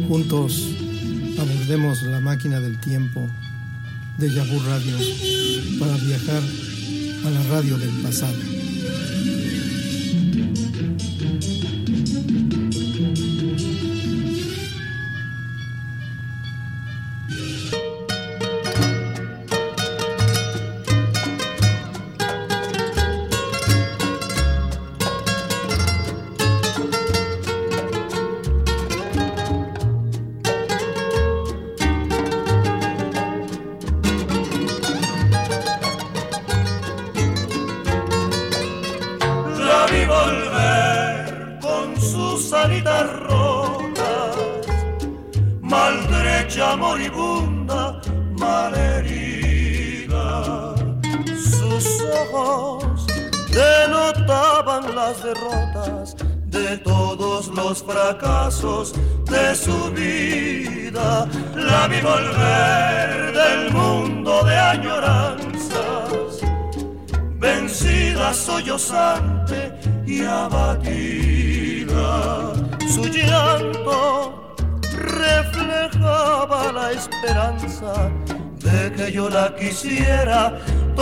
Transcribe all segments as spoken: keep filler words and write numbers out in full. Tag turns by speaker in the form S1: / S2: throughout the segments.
S1: Juntos abordemos la máquina del tiempo de Yabu Radio para viajar a la radio del pasado.
S2: Moribunda, malherida, sus ojos denotaban las derrotas de todos los fracasos de su vida. La vi volver del mundo de añoranzas, vencida, sollozante y abatida. Su llanto reflejaba la esperanza de que yo la quisiera.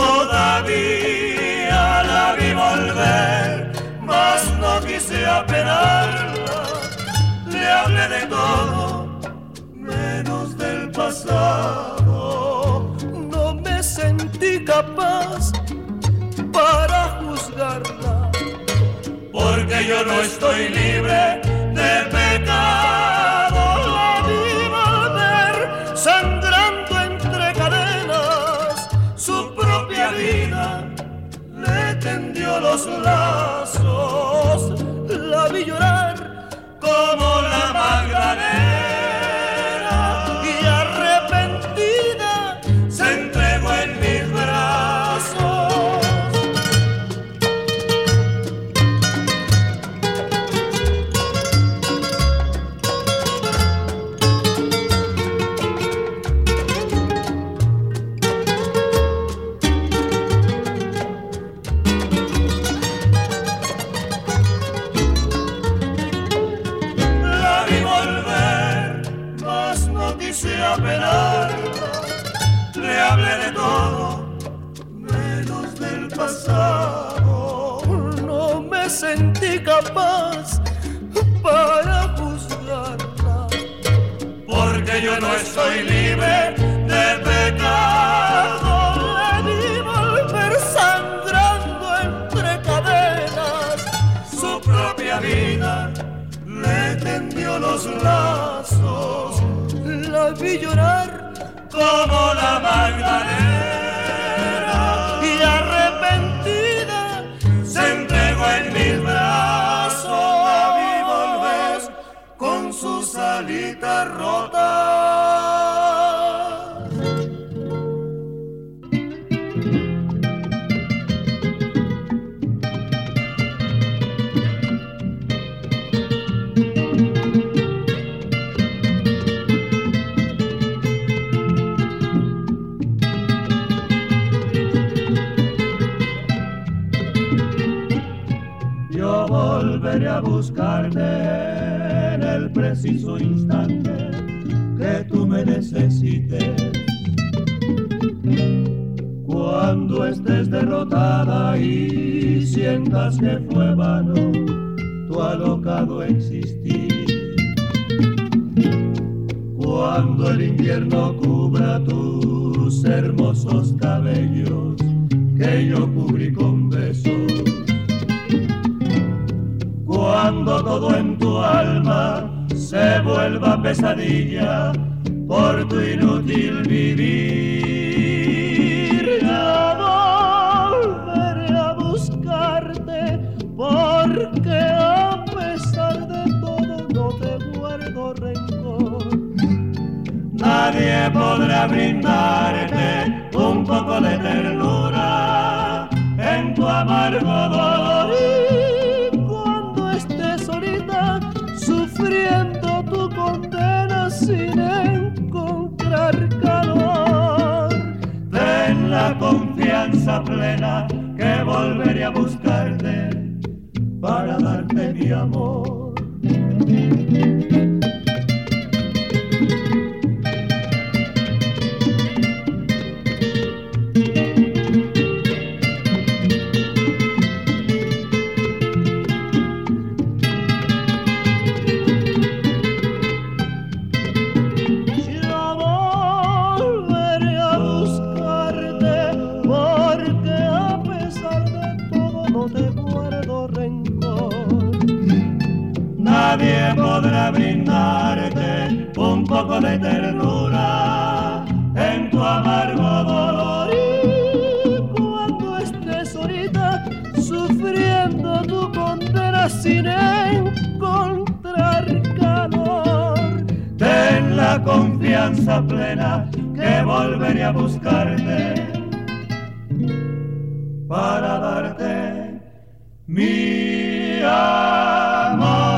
S2: Todavía la vi volver, mas no quise apenarla. Le hablé de todo, menos del pasado. No me sentí capaz para juzgarla, porque yo no estoy libre de pecado. Sangrando entre cadenas, su propia vida le tendió los lazos. La vi llorar como la Magdalena y arrepentida se entregó en mis brazos. Le hablé de todo, menos del pasado. No me sentí capaz para juzgarla, porque yo no estoy libre de pecado. La vi volver sangrando entre cadenas, su propia vida le tendió los lazos. La vi llorar como la Magdalena y arrepentida se entregó en mis brazos. La vi volver con sus alitas rotas. Volveré a buscarte en el preciso instante que tú me necesites. Cuando estés derrotada y sientas que fue vano tu alocado existir. Cuando el invierno cubra tus hermosos cabellos que yo cubrí con besos. Cuando todo en tu alma se vuelva pesadilla por tu inútil vivir, ya volveré a buscarte, porque a pesar de todo no te guardo rencor. Nadie podrá brindarte un poco de ternura en tu amargo dolor. Sufriendo tu condena sin encontrar calor, ten la confianza plena que volveré a buscarte para darte mi amor. nadie podrá brindarte un poco de ternura en tu amargo dolor.
S3: Y cuando estés ahorita sufriendo tu condena sin encontrar calor,
S2: ten la confianza plena que volveré a buscarte para darte mi amor.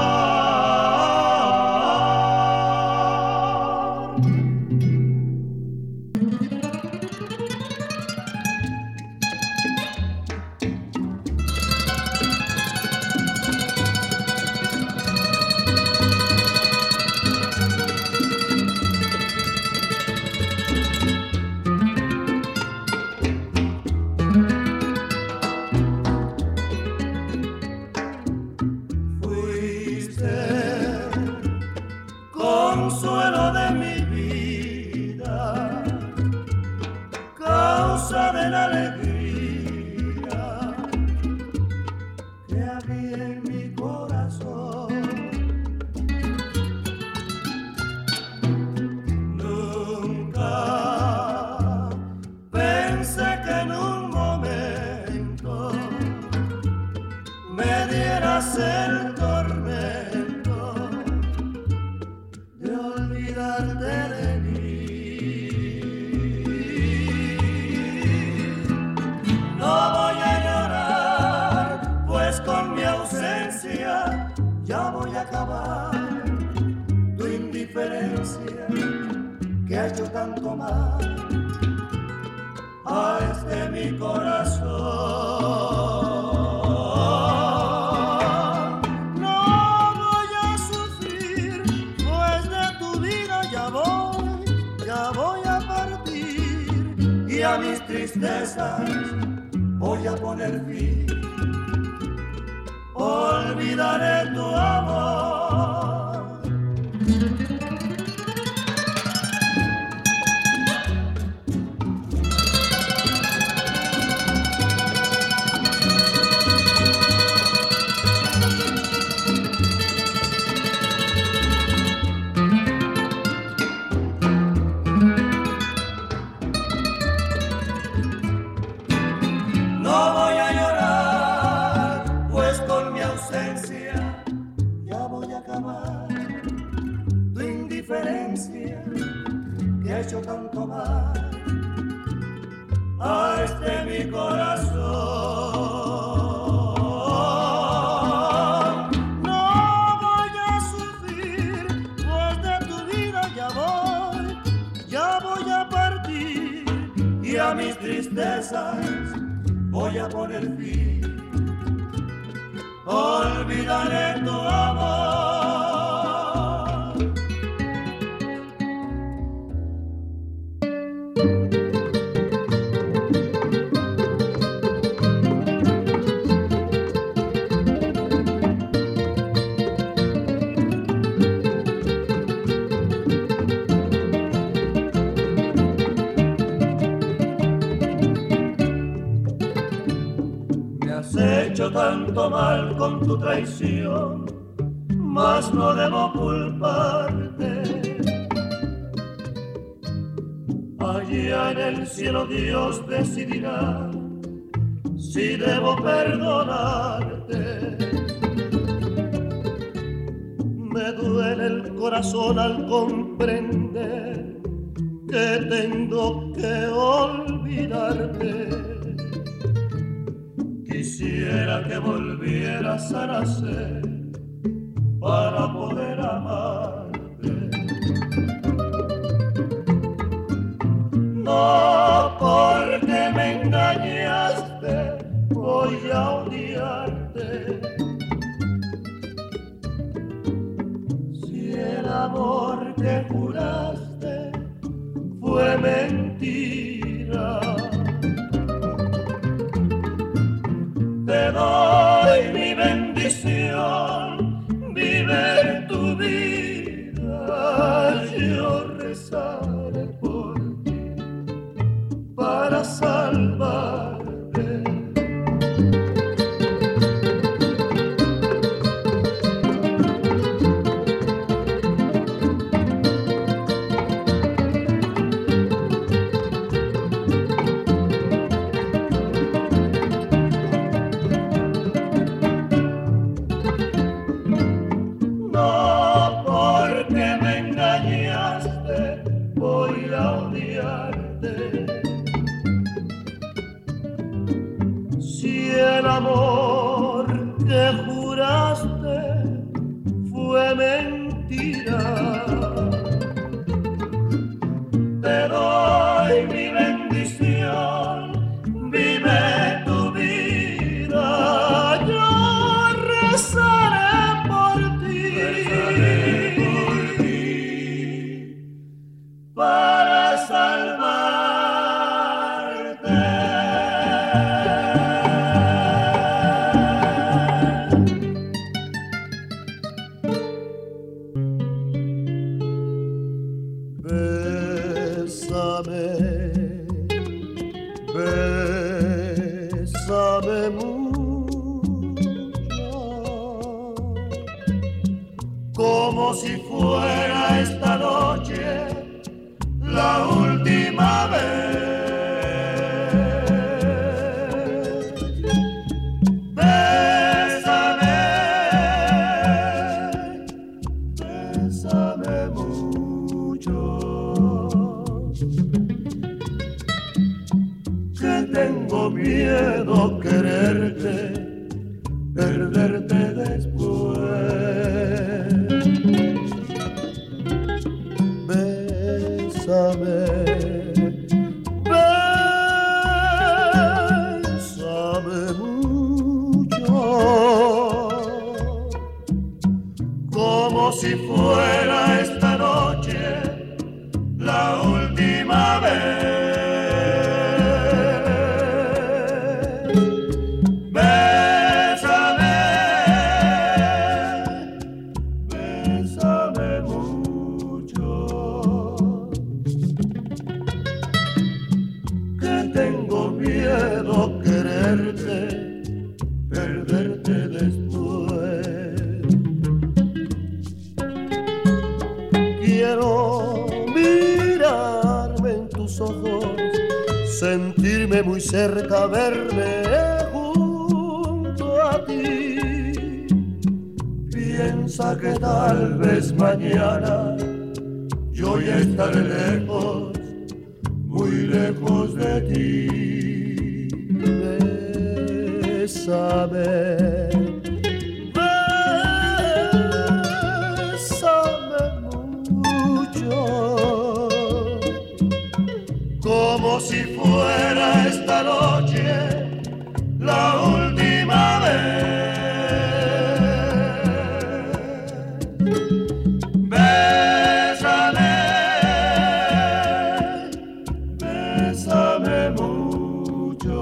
S3: El tormento de olvidarte de mí. No voy a llorar, pues con mi ausencia ya voy a acabar. Tu indiferencia que ha hecho tanto mal a este mi corazón. Y a mis tristezas voy a poner fin. Olvidaré tu amor. Tu indiferencia que ha hecho tanto mal a este mi corazón. No voy a sufrir, pues de tu vida ya voy, ya voy a partir. Y a mis tristezas voy a poner fin. Olvidaré tu amor. Hecho tanto mal con tu traición, mas no debo culparte. Allá en el cielo Dios decidirá si debo perdonarte. Me duele el corazón al comprender que tengo que olvidarte. Quisiera que volvieras a nacer para poder amarte. No porque me engañaste voy a odiarte. Si el amor que juraste fue mentira, te doy mi bendición, vive tu vida, yo rezaré por ti para salvarte. amor que juraste fue mentira. Te doy mi bendición, vive tu vida, yo rezaré por ti, rezaré por ti para salvarte. Bésame, bésame mucho, como si fuera esta noche la última vez. Bésame, bésame mucho, que tengo miedo quererte, perderte después. Bésame, bésame mucho, como si fuera esta noche la última vez. Bésame, bésame mucho, que tengo miedo quererte, perderte después. Quiero mirarme en tus ojos, sentirme muy cerca, verme junto a ti. Piensa que tal vez mañana yo ya estaré lejos, muy lejos de ti. Bésame, bésame mucho, como si fuera esta noche la última vez. Bésame, bésame mucho,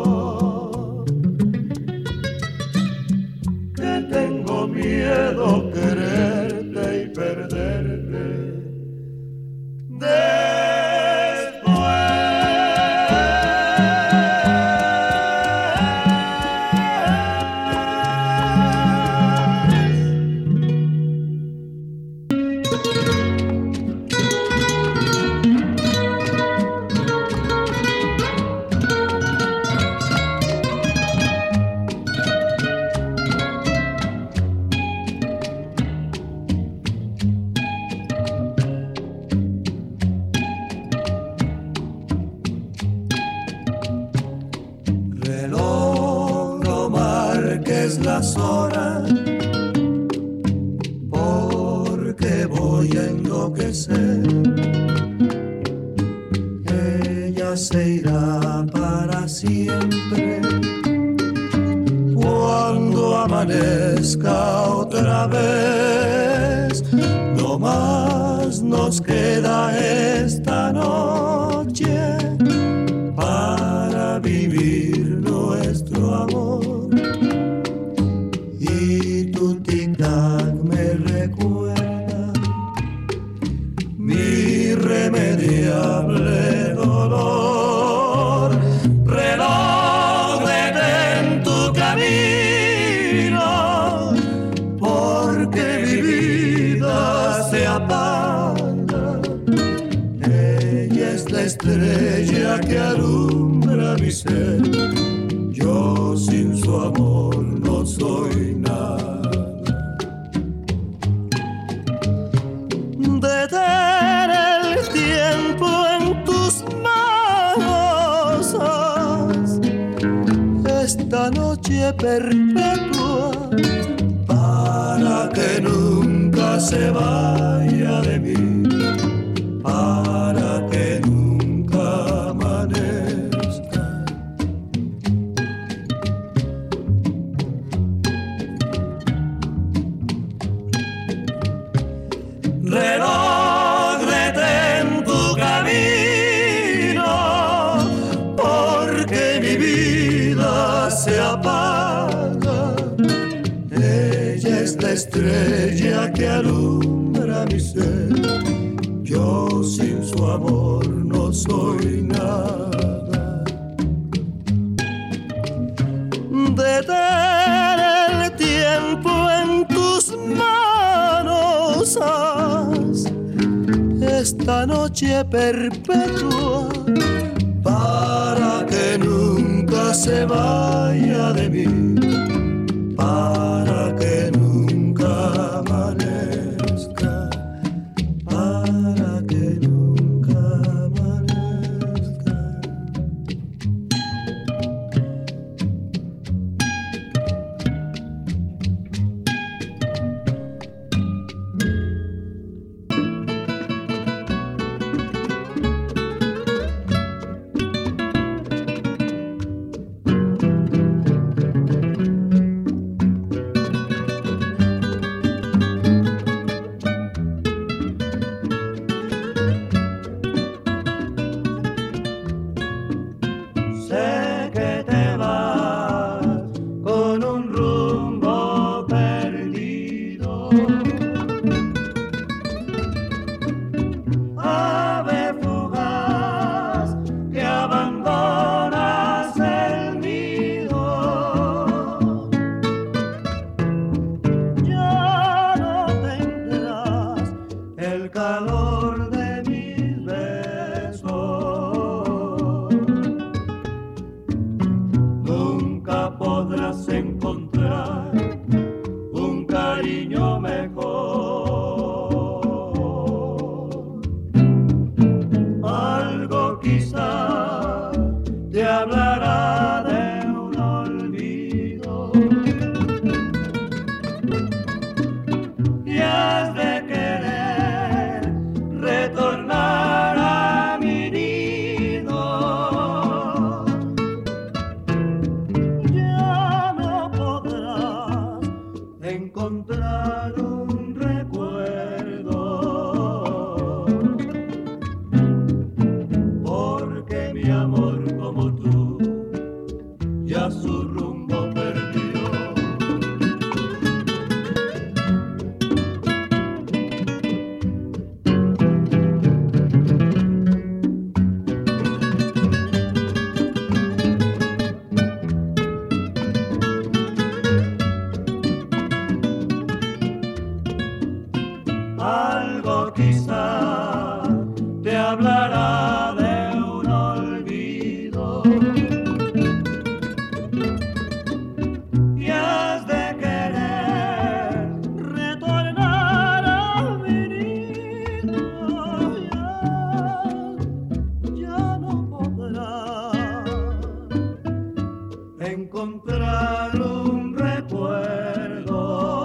S3: que tengo miedo quererte y perderte las horas, porque voy a enloquecer. Ella se irá para siempre cuando amanezca otra vez. No más nos queda esta noche para vivir nuestro amor. Y tu tic-tac me recuerda mi irremediable dolor. Reloj, detén tu camino, porque mi vida se apaga. Ella es la estrella que alumbra mi ser. Yo sin su amor no soy nada. Detén el tiempo en tus manos, haz esta noche perpetua, para que nunca se vaya de mí, para que nunca amanezca. Reloj, detén tu camino, porque mi vida se apaga. Ella es la estrella que alumbra mi ser. Yo sin su amor no soy nada. Detén el tiempo en tus manos, haz esta noche perpetua, para que nunca se vaya de mí, para que nunca amanezca, para que nunca amanezca. Sé que te vas con un rumbo perdido, ave fugaz que abandonas el nido. Ya no tendrás el calor de mis besos, nunca podrás encontrar un cariño mejor. Algo quizá te hablará de un olvido y has de querer retornar a mi nido. Ya no podrás encontrar un recuerdo, porque mi amor como tú ya su rumbo perdió. Algo quizá te hablará de un olvido y has de querer retornar a mi nido. Ya, ya no podrás encontrar un recuerdo,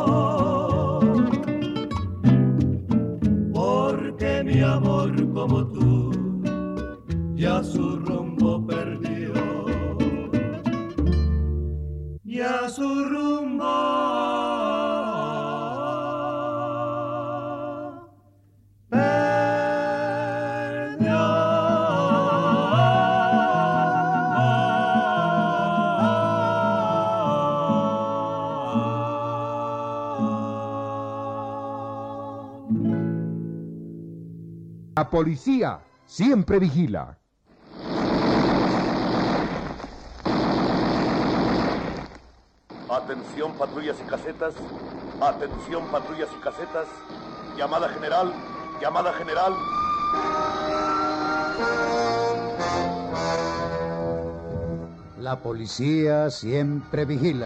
S3: porque mi amor como tú ya su rumbo perdió, ya su rumbo
S4: La policía siempre vigila.
S5: Atención patrullas y casetas, atención patrullas y casetas, llamada general, llamada general.
S6: La policía siempre vigila.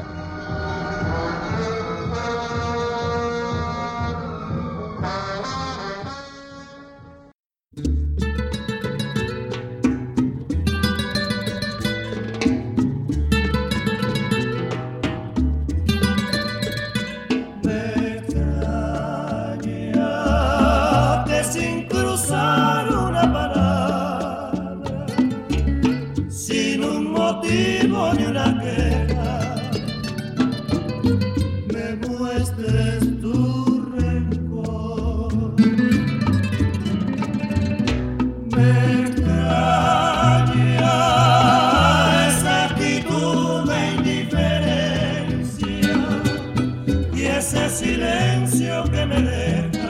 S3: la queja me muestres tu rencor. Me extraña esa actitud de indiferencia y ese silencio que me deja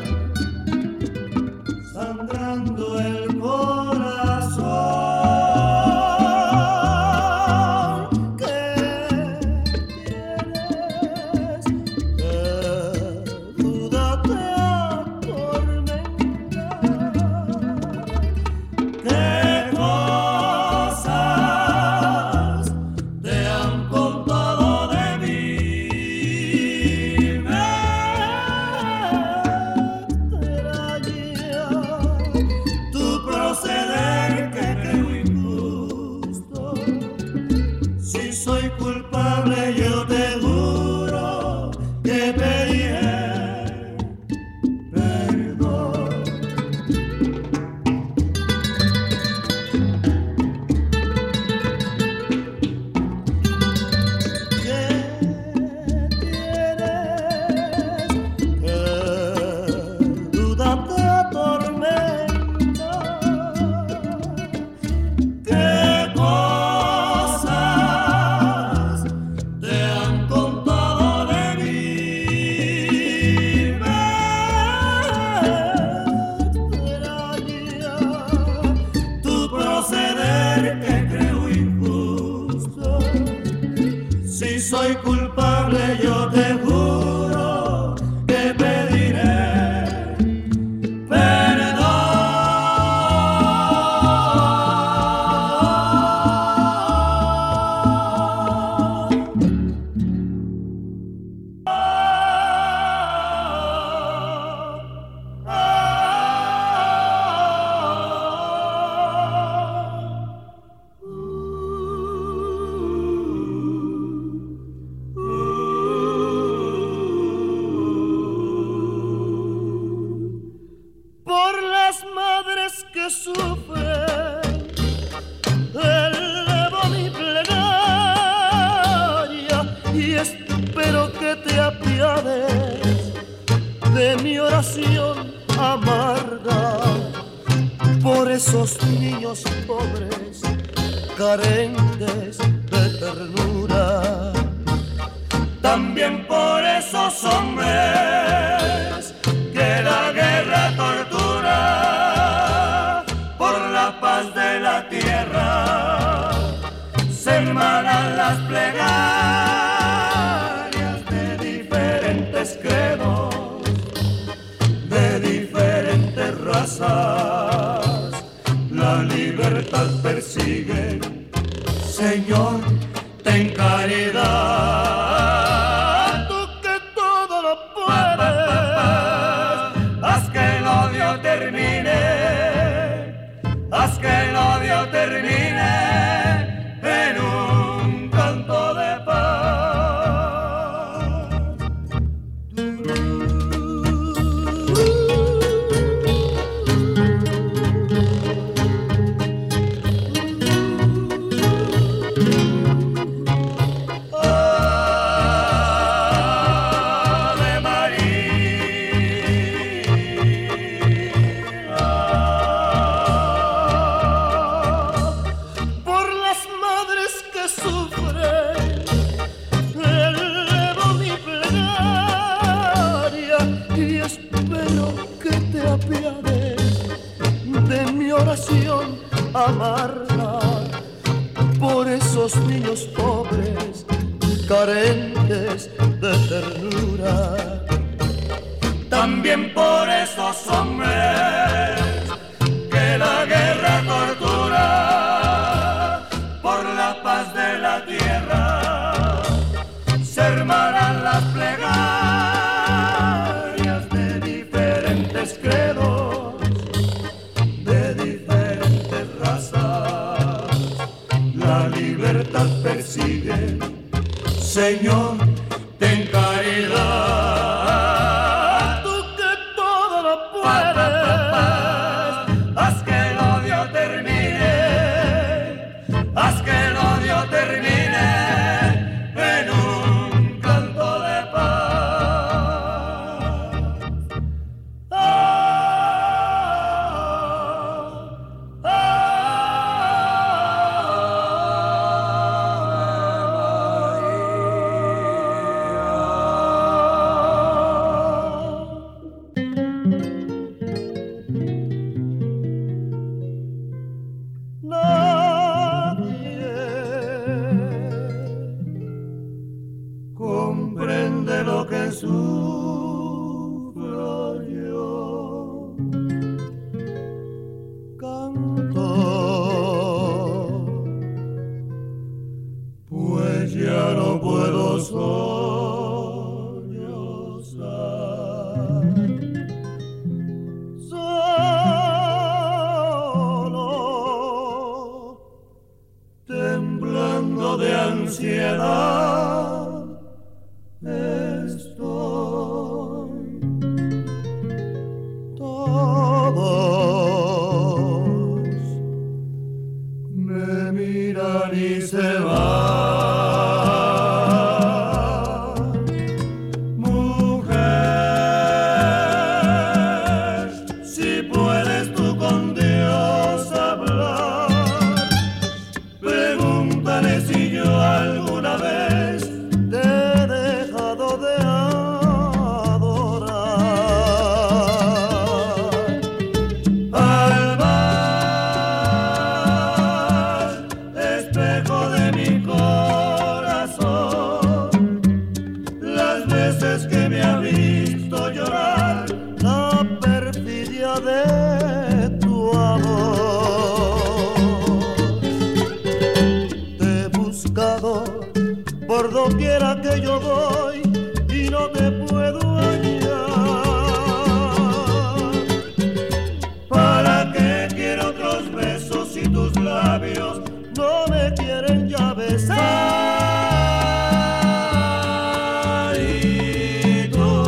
S3: sangrando el corazón. ¿Qué tienes? ¿Qué duda te atormenta? ¿Qué cosas te han contado de mí? Me extraña tu proceder que creo injusto. Si soy culpable yo te juro que pediré perdón. ¿Qué tienes? ¿Qué duda te atormenta? ¿Qué cosas te han contado de mí? Me extraña tu proceder que creo injusto. Si soy culpable yo te juro que pediré por las madres que sufren, elevo mi plegaria y espero que te apiades de mi oración amarga por esos niños pobres, carentes de ternura. También por esos hombres que la guerra tortura, por la paz de la tierra se hermanan las plegarias de diferentes credos, de diferentes razas. La libertad persiguen, Señor, ten caridad. Tú que todo lo puedes, haz que el odio termine, haz que el odio termine en un canto de paz. Ave María, por las madres que sufren, elevo mi plegaria y espero que te apiades de mi oración amarga por esos niños pobres, carentes de ternura. También por esos hombres que la guerra tortura, por la paz de la tierra se hermanan las plegarias de diferentes credos, de diferentes razas. La libertad persigue, Señor, ten caridad. Tú que todo lo puedes, haz que el odio termine, haz que el odio termine sufro yo. Canto, pues ya no puedo sollozar. Solo, temblando de ansiedad, estoy. Todos me miran y se van. Mujer, si puedes tú con Dios hablar, pregúntale si yo alguna vez te he dejado de adorar. Alba, espejo de mi corazón, las veces que me ha visto llorar, la perfidia de tu amor. Te he buscado por doquiera que yo voy y no te puedo hallar. ¿Para qué quiero otros besos si tus labios no me quieren ya besar? Y tú,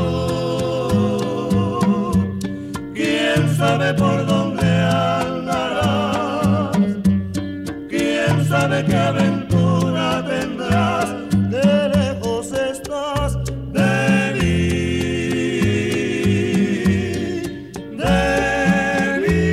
S3: ¿quién sabe por dónde andarás? ¿Quién sabe qué aventura tendrás? ¡Qué lejos estás de mí, de mí!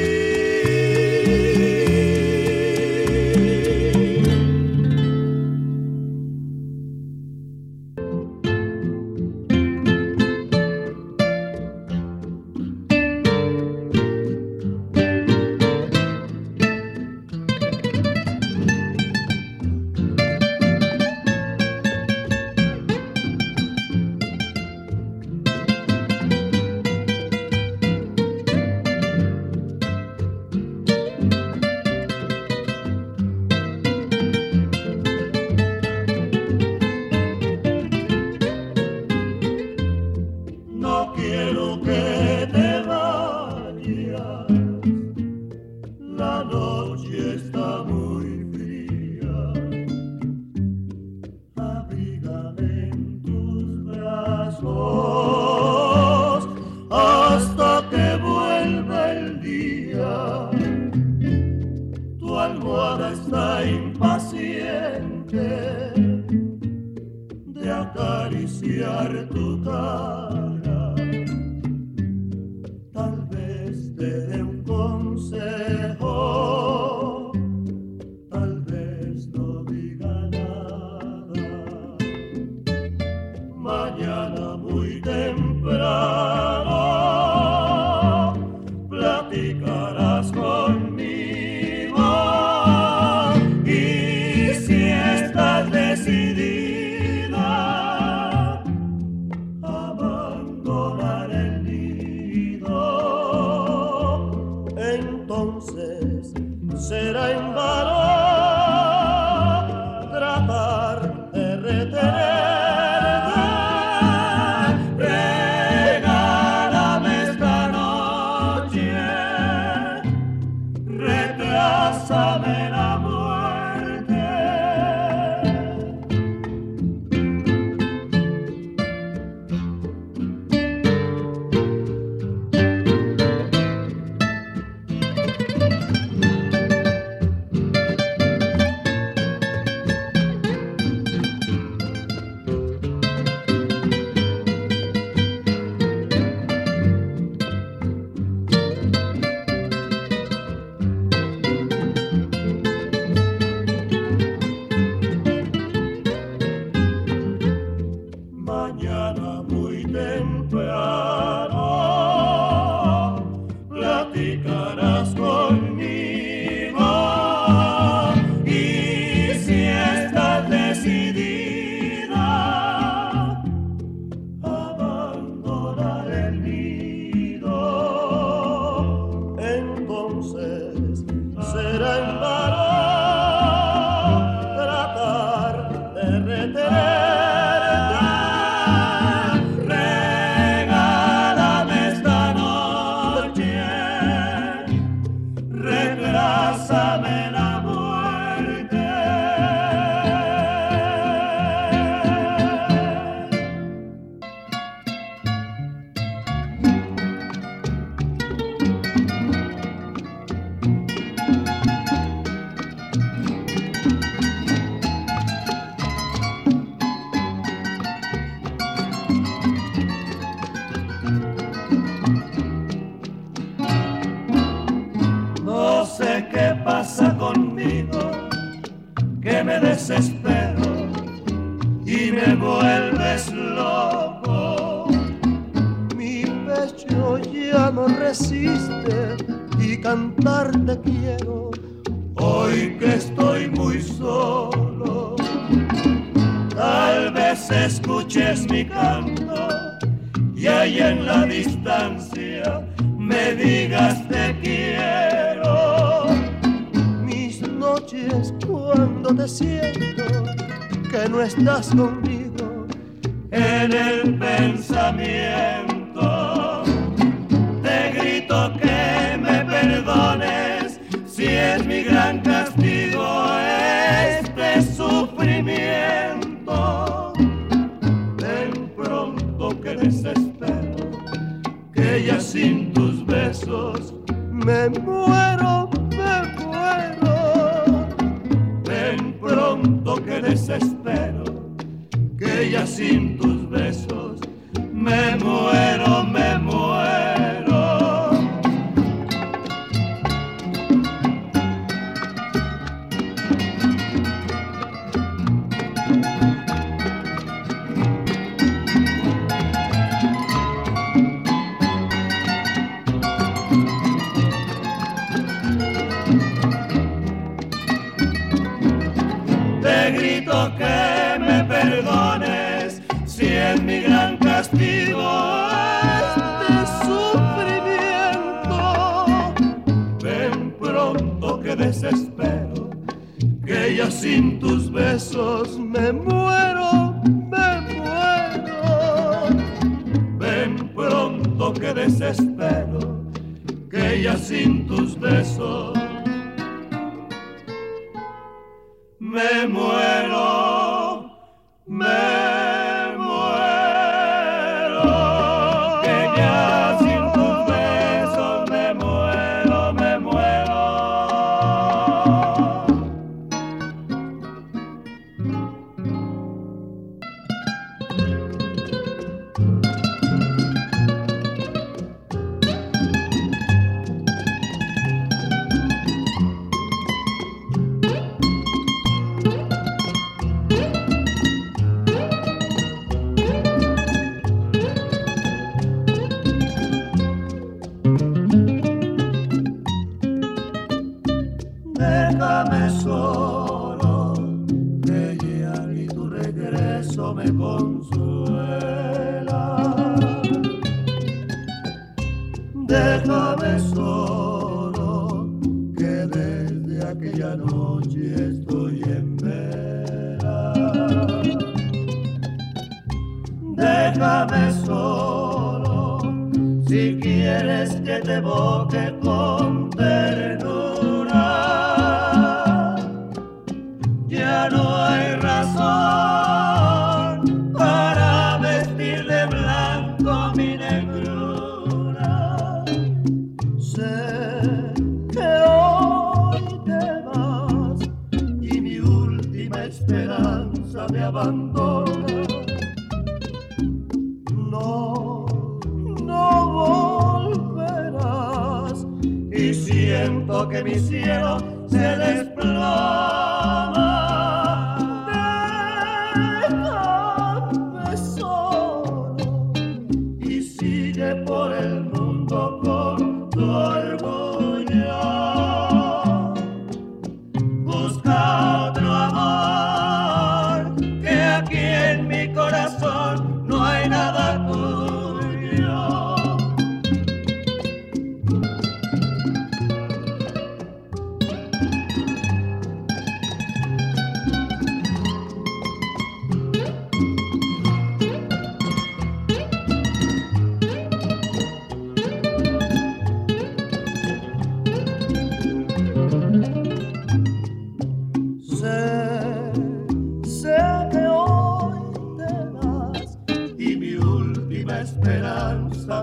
S3: No quiero que te vayas, la noche está muy fría. Abrígame en tus brazos hasta que vuelva el día. Tu almohada está impaciente de acariciar tu cara. Tal vez te dé un consejo, tal vez no diga nada. Mañana muy temprano platicarás conmigo, y si estás decidida a abandonar el nido, entonces será en vano tratar de retenerte. retenerte.
S2: Regálame esta noche, retrásame la muerte. No sé qué pasa conmigo, que me desespero y me vuelves loco.
S3: Mi pecho ya no resiste y cantarte quiero.
S2: Hoy que estoy muy solo, tal vez escuches mi canto y ahí en la distancia me digas te quiero.
S3: Mis noches cuando te siento que no estás conmigo,
S2: en el pensamiento te grito que me perdones si es mi gran castigo este sufrimiento. Ven pronto que desespero, que ya sin tus besos
S3: me muero, me muero.
S2: ven pronto que desespero, que ya sin tus besos me muero, me muero. Te grito que me perdones si es mi gran castigo este sufrimiento. Ven pronto que desespero, que ya sin tus besos
S3: Me muero, me muero.
S2: ven pronto que desespero, que ya sin tus besos me muero, me muero, que ya sin tus besos me muero, me muero. Déjame solo, que ya ni tu regreso me consuela. Déjame solo, que desde aquella noche estoy en vela. Déjame solo, si quieres que te evoque con ternura. Ya no hay razón para vestir de blanco mi negrura.
S3: Sé que hoy te vas y mi última esperanza me abandona. No, no volverás
S2: Y siento que mi cielo se desploma.
S3: Déjame solo
S2: Y sigue por el mundo con tu orgullo. Busca otro amor, que aquí en mi corazón no hay nada tuyo.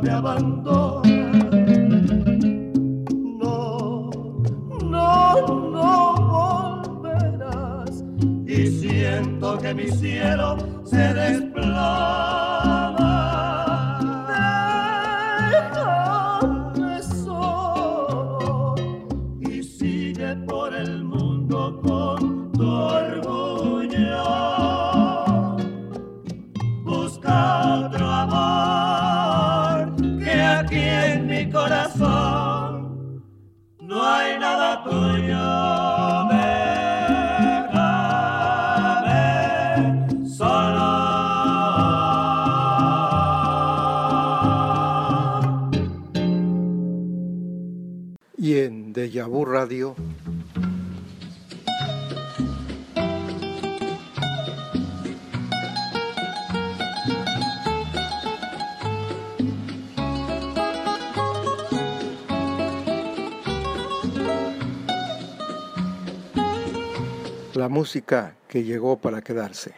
S3: me abandona. No, no, no volverás. Y siento que mi cielo se desploma. Déjame solo y sigue por el mundo con tu orgullo. Busca otro amor, que aquí en mi corazón no hay nada tuyo. Déjame solo.
S1: Y en Déjà Vu Radio, la música que llegó para quedarse.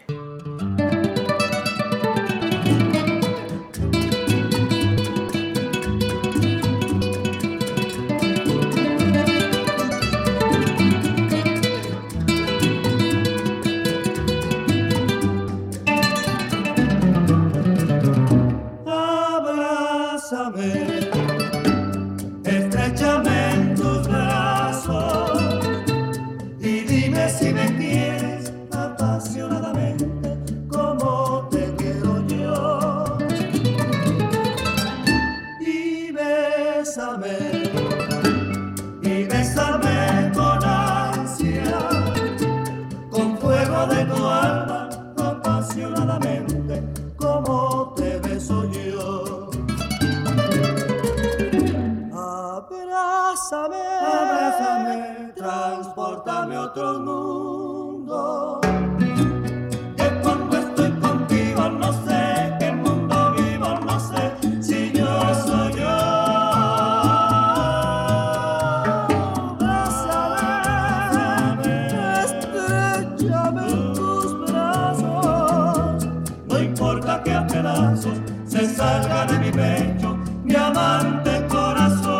S3: Abrázame, estréchame en tus brazos y dime si me quieres apasionadamente como te quiero yo. Y bésame, y bésame con ansia, con fuego de tu alma, apasionadamente como te beso yo. Abrázame, abrázame, transportame a otro mundo. Que cuando estoy contigo no sé qué mundo vivo, no sé si yo soy yo. Abrázame, estréchame en tus brazos. No importa que a pedazos se salga de mi pecho mi amante corazón.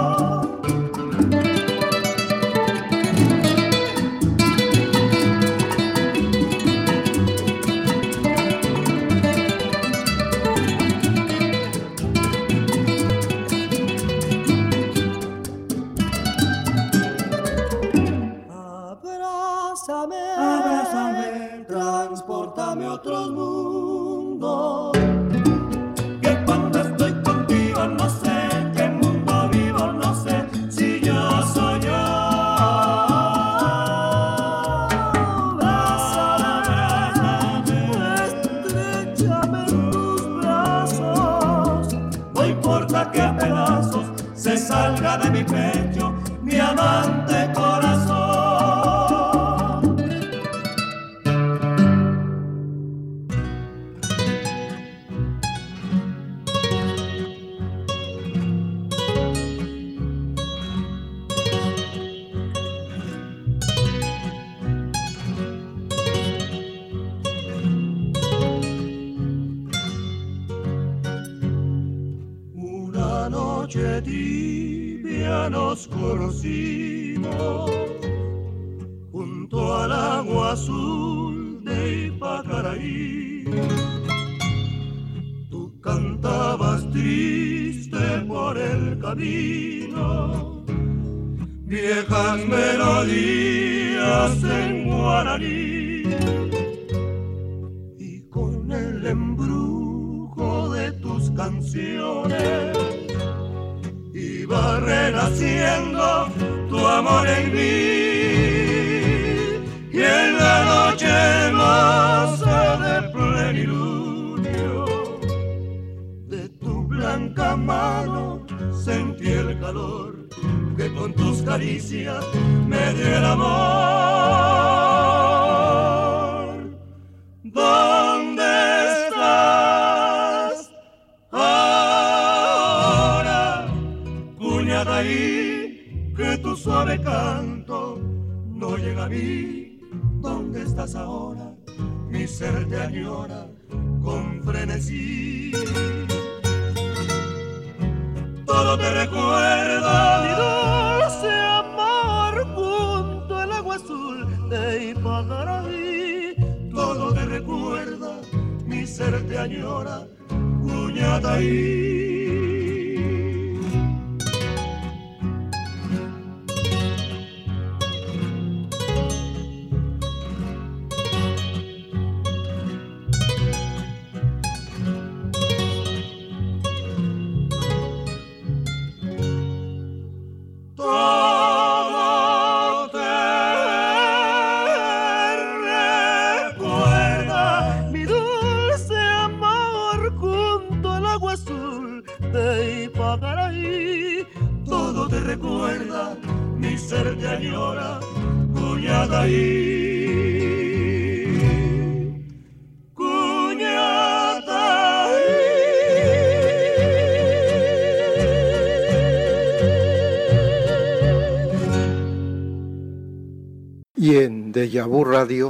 S3: Abrázame, abrázame, transportame a otros mundos. Que cuando estoy contigo no sé qué mundo vivo, no sé si yo soy yo. Abrázame, estréchame en tus brazos. No importa que a pedazos se salga de mi pecho mi amante corazón. Una noche tibia nos conocimos junto al agua azul de Ipacaraí. Tú cantabas triste por el camino viejas melodías en guaraní, y con el embrujo de tus canciones iba renaciendo tu amor en mí. Y en la noche hermosa de plenilunio de tu blanca mano sentí el calor que con tus caricias me dio el amor. ¿Dónde estás ahora, cuñada, ahí que tu suave canto no llega a mí? ¿Dónde estás ahora? Mi ser te añora con frenesí. todo te recuerda, mi dulce amor, junto al agua azul de Ipacaraí. Todo te recuerda, mi ser te añora, Cuñataí. Todo te recuerda, mi ser te añora, Cuñataí, Cuñataí.
S1: Y en Déjà Vu Radio,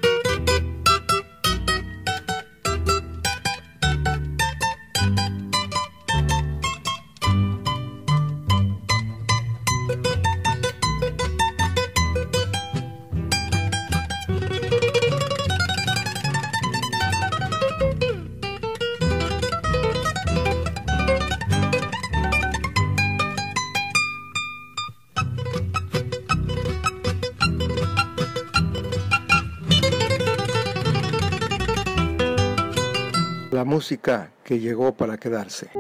S1: la música que llegó para quedarse.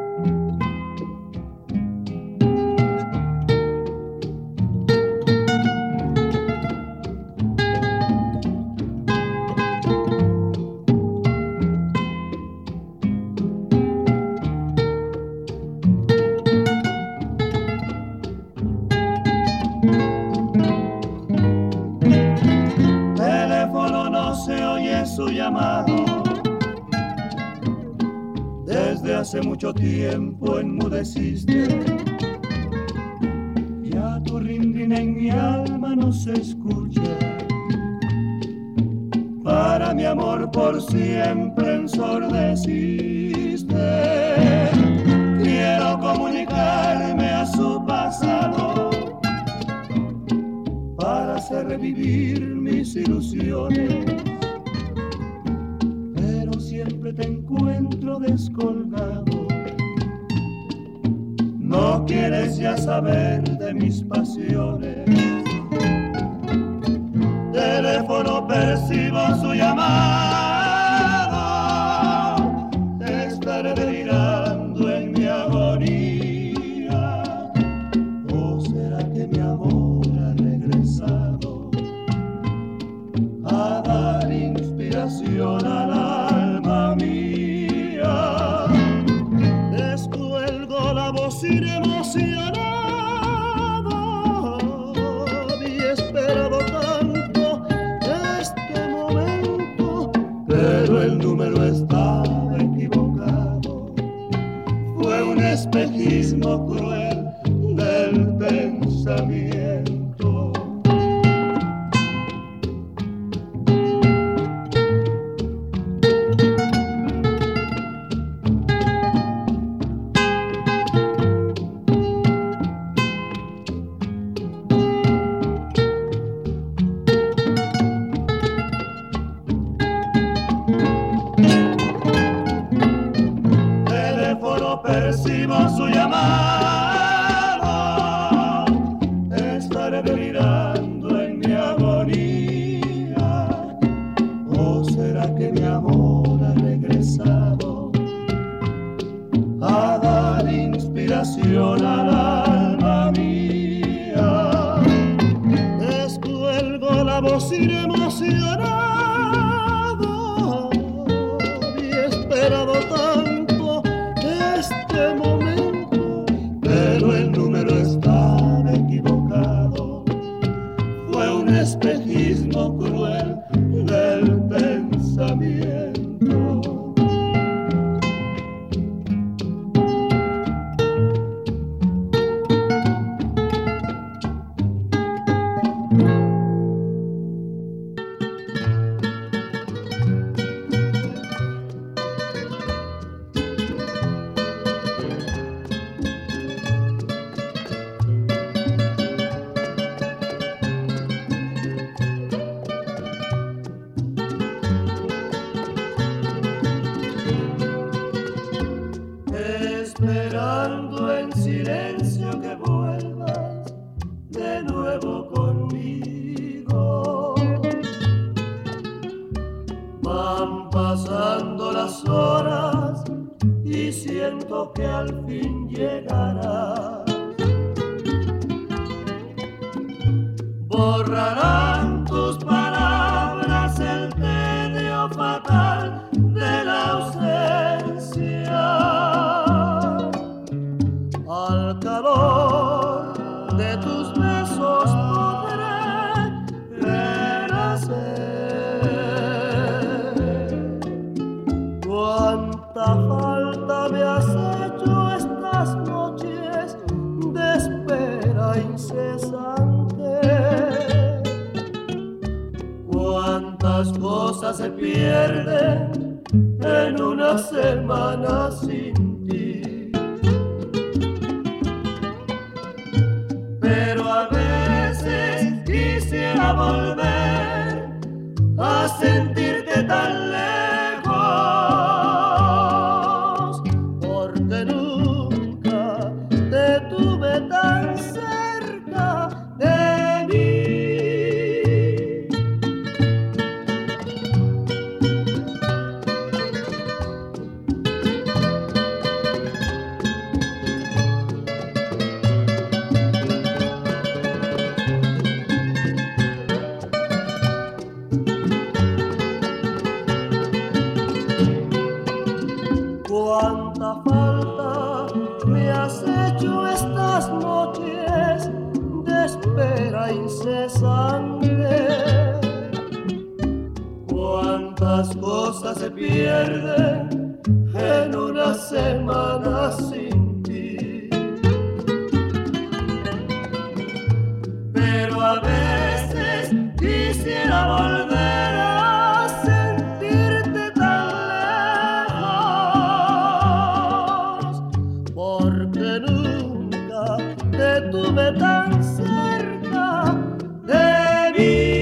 S3: Teléfono no se oye su llamado. Desde hace mucho tiempo enmudeciste. Ya tu rin-rin en mi alma no se escucha. Para mi amor por siempre ensordeciste. Quiero comunicarme a su pasado para hacer revivir mis ilusiones. Siempre te encuentro descolgado. No quieres ya saber de mis pasiones. Teléfono, percibo su llamado. Estaré delirando en mi agonía. ¿O será que mi amor ha regresado a dar inspiración a la mía? Descuelgo la voz sin emocionado. Había esperado tanto este momento, pero el número estaba equivocado. Fue un espejismo cruel del pensamiento. Percibo su llamado. Estaré delirando en mi agonía. ¿O será que mi amor ha regresado a dar inspiración al alma mía? Descuelgo la voz sin emocionado. Y esperado tanto este momento, pero el número estaba equivocado. Fue un espejismo cruel del pensamiento. Van pasando las horas y siento que al fin llegará. Borrarán tus palabras el tedio fatal de la ausencia. Al calor de tus besos podré renacer. Cuánta falta me has hecho estas noches de espera incesante. Cuántas cosas se pierden en una semana sin ti. Pero a veces quisiera volver a sentirte tan lejos, porque nunca te tuve tan cerca de mí. Cuánta falta me has hecho estas noches de espera incesante. Cuántas cosas se pierden en una semana sin ti. Pero a veces quisiera volver a sentirte tan lejos, porque nunca te tuve tan cerca de mí.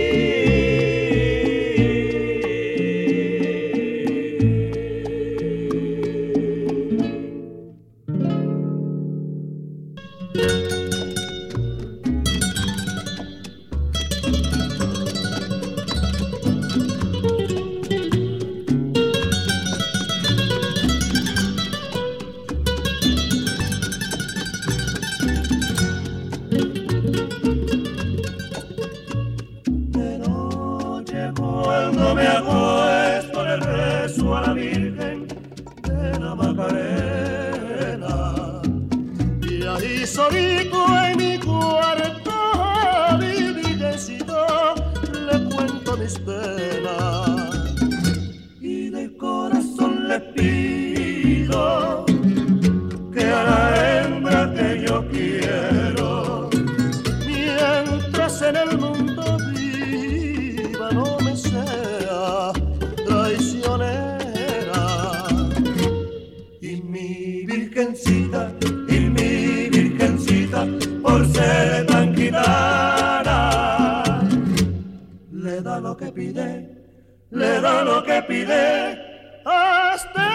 S3: De noche cuando me acuesto le rezo a la Virgen de la Macarena, y ahí solito en mi cuarto a mi virgencita le cuento mis penas, y de corazón le pido que a la hembra que yo quiero, mientras en el mundo viva, no me sea traicionera. Y mi virgencita, y mi virgencita, por ser tan gitana, le da lo que pide, le da lo que pide hasta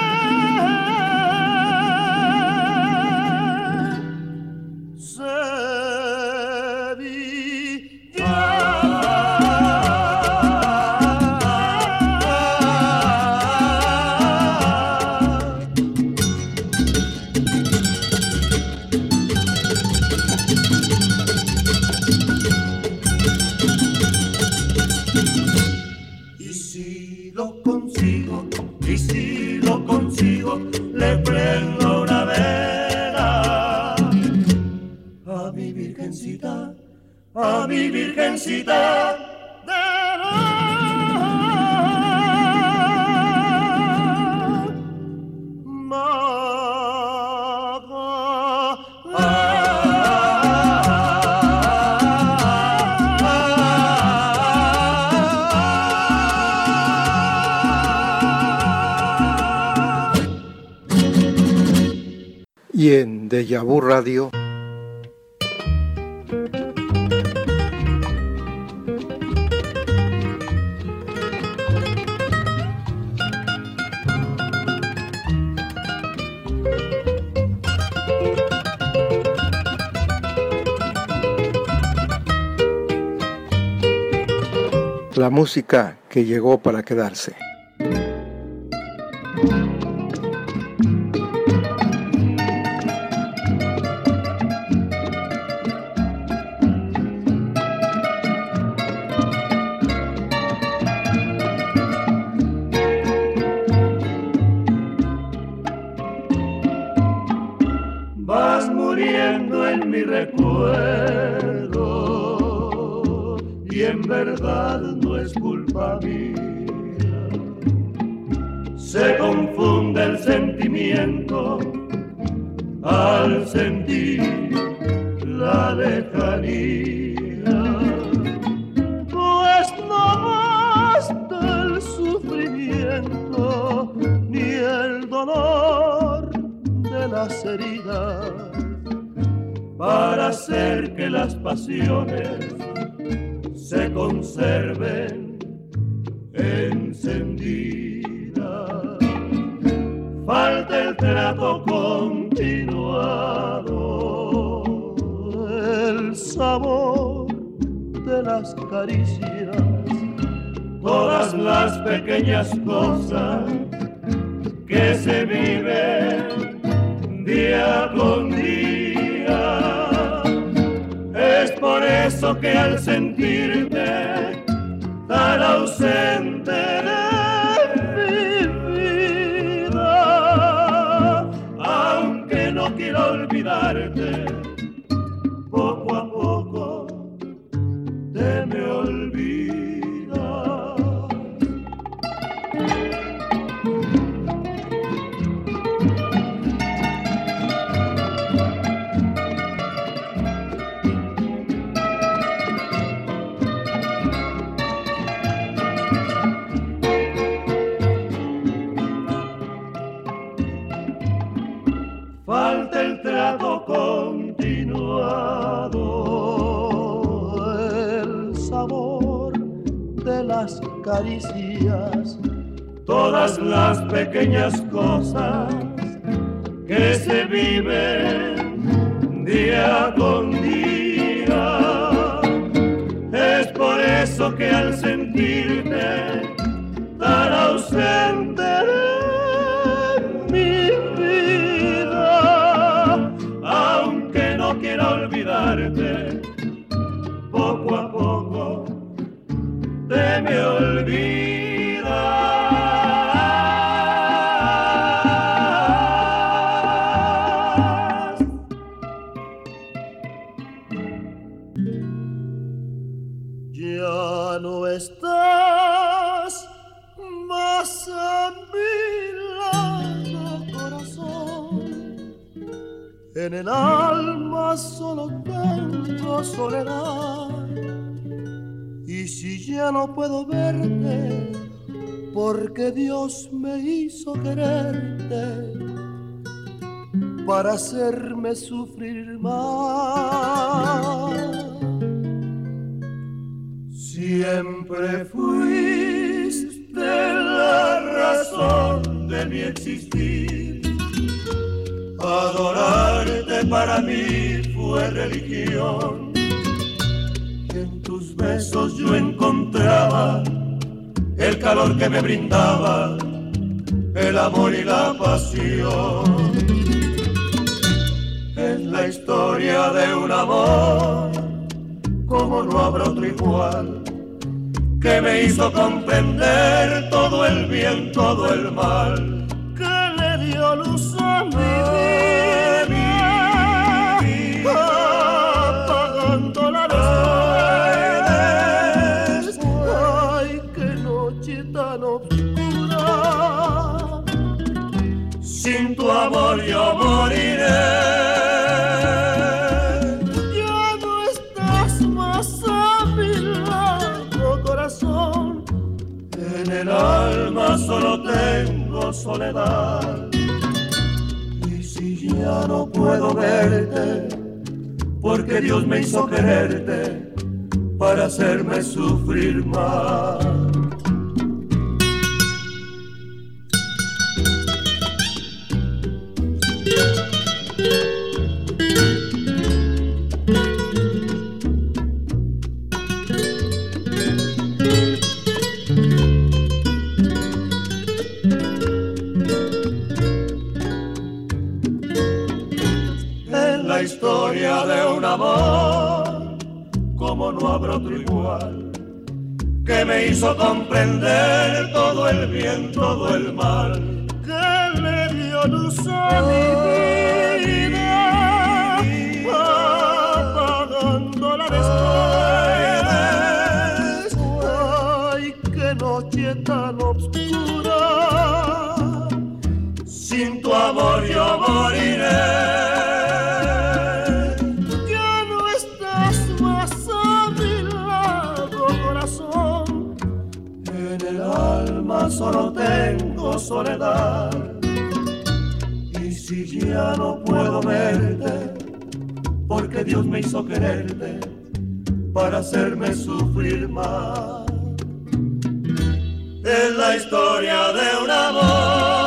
S3: y si lo consigo, y si lo consigo, le prendo una vela a mi virgencita, a mi virgencita de la
S1: Y en Déjà Vu Radio, la música que llegó para quedarse.
S2: mi recuerdo y en verdad no es culpa mía. Se confunde el sentimiento al sentir la lejanía, pues no basta el sufrimiento ni el dolor de las heridas para hacer que las pasiones se conserven encendidas. Falta el trato continuado, el sabor de las caricias, todas las pequeñas cosas que se viven día con día. Es por eso que al sentirte tan ausente de mi vida, aunque no quiero olvidarte, poco a poco te me olvidas. Falta el trato continuado, el sabor de las caricias, todas las pequeñas cosas que se viven día con día. Es por eso que al sentirte tan ausente quiero olvidarte, poco a poco te me olvidas. Ya no estás más a mi lado, corazón. En el alma solo tengo soledad, y si ya no puedo verte, porque Dios me hizo quererte para hacerme sufrir más. Siempre fuiste la razón de mi existir. Adorarte para mí fue religión. En tus besos yo encontraba el calor que me brindaba el amor y la pasión. Es la historia de un amor como no habrá otro igual, que me hizo comprender todo el bien, todo el mal, que le dio luz a mi vida, apagando la luz. Ay, qué noche tan oscura, sin tu amor yo moriré. En el alma solo tengo soledad, y si ya no puedo verte, porque Dios me hizo quererte para hacerme sufrir más. Historia de un amor como no habrá otro igual, que me hizo comprender todo el bien, todo el mal, que le dio luz a mi vida, solo tengo soledad. Y si ya no puedo verte, porque Dios me hizo quererte para hacerme sufrir más. Es la historia de un amor.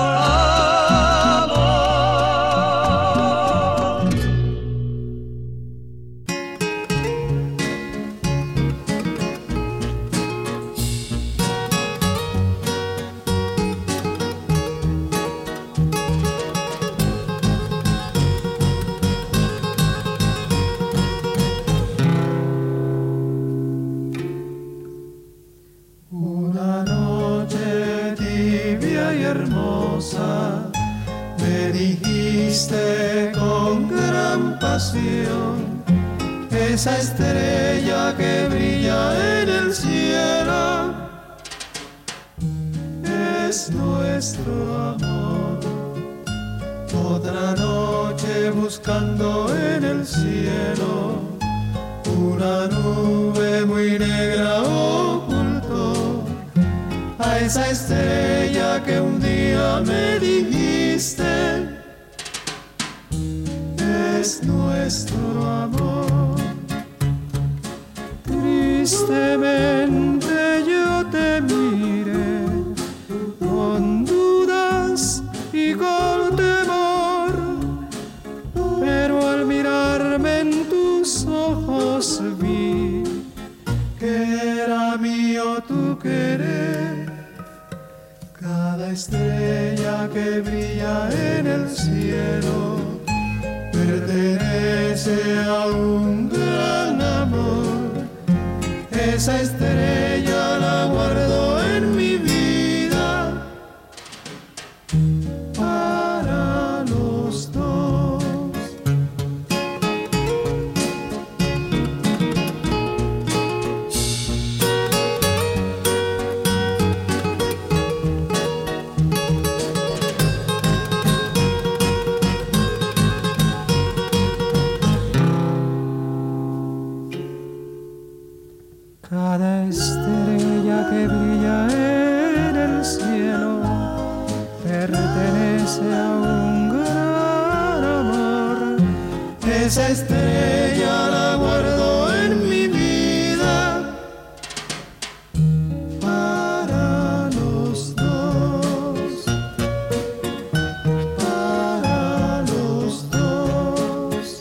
S3: Me dijiste con gran pasión, esa estrella que brilla en el cielo es nuestro amor. Otra noche buscando en el cielo una nube muy negra ocultó a esa estrella que un día me dijiste es nuestro amor. Tristemente yo te miré con dudas y con temor, pero al mirarme en tus ojos vi que era mío tu querer. Cada estrella que brilla en el cielo pertenece a un gran amor. Esa estrella la guardo en mi vida para los dos. Cada estrella que brilla en el cielo pertenece a un gran amor. Esa estrella la guardo en mi vida para los dos, para los dos,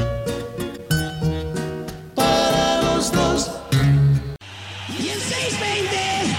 S3: para los dos.
S7: Y el seis veinte.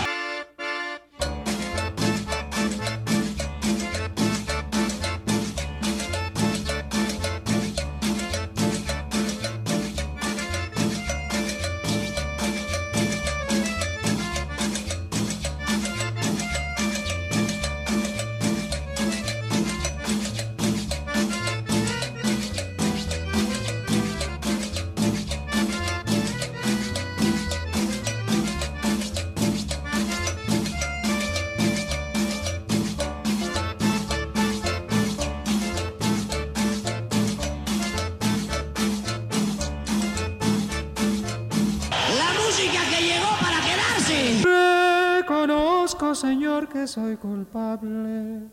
S3: Reconozco, Señor, que soy culpable.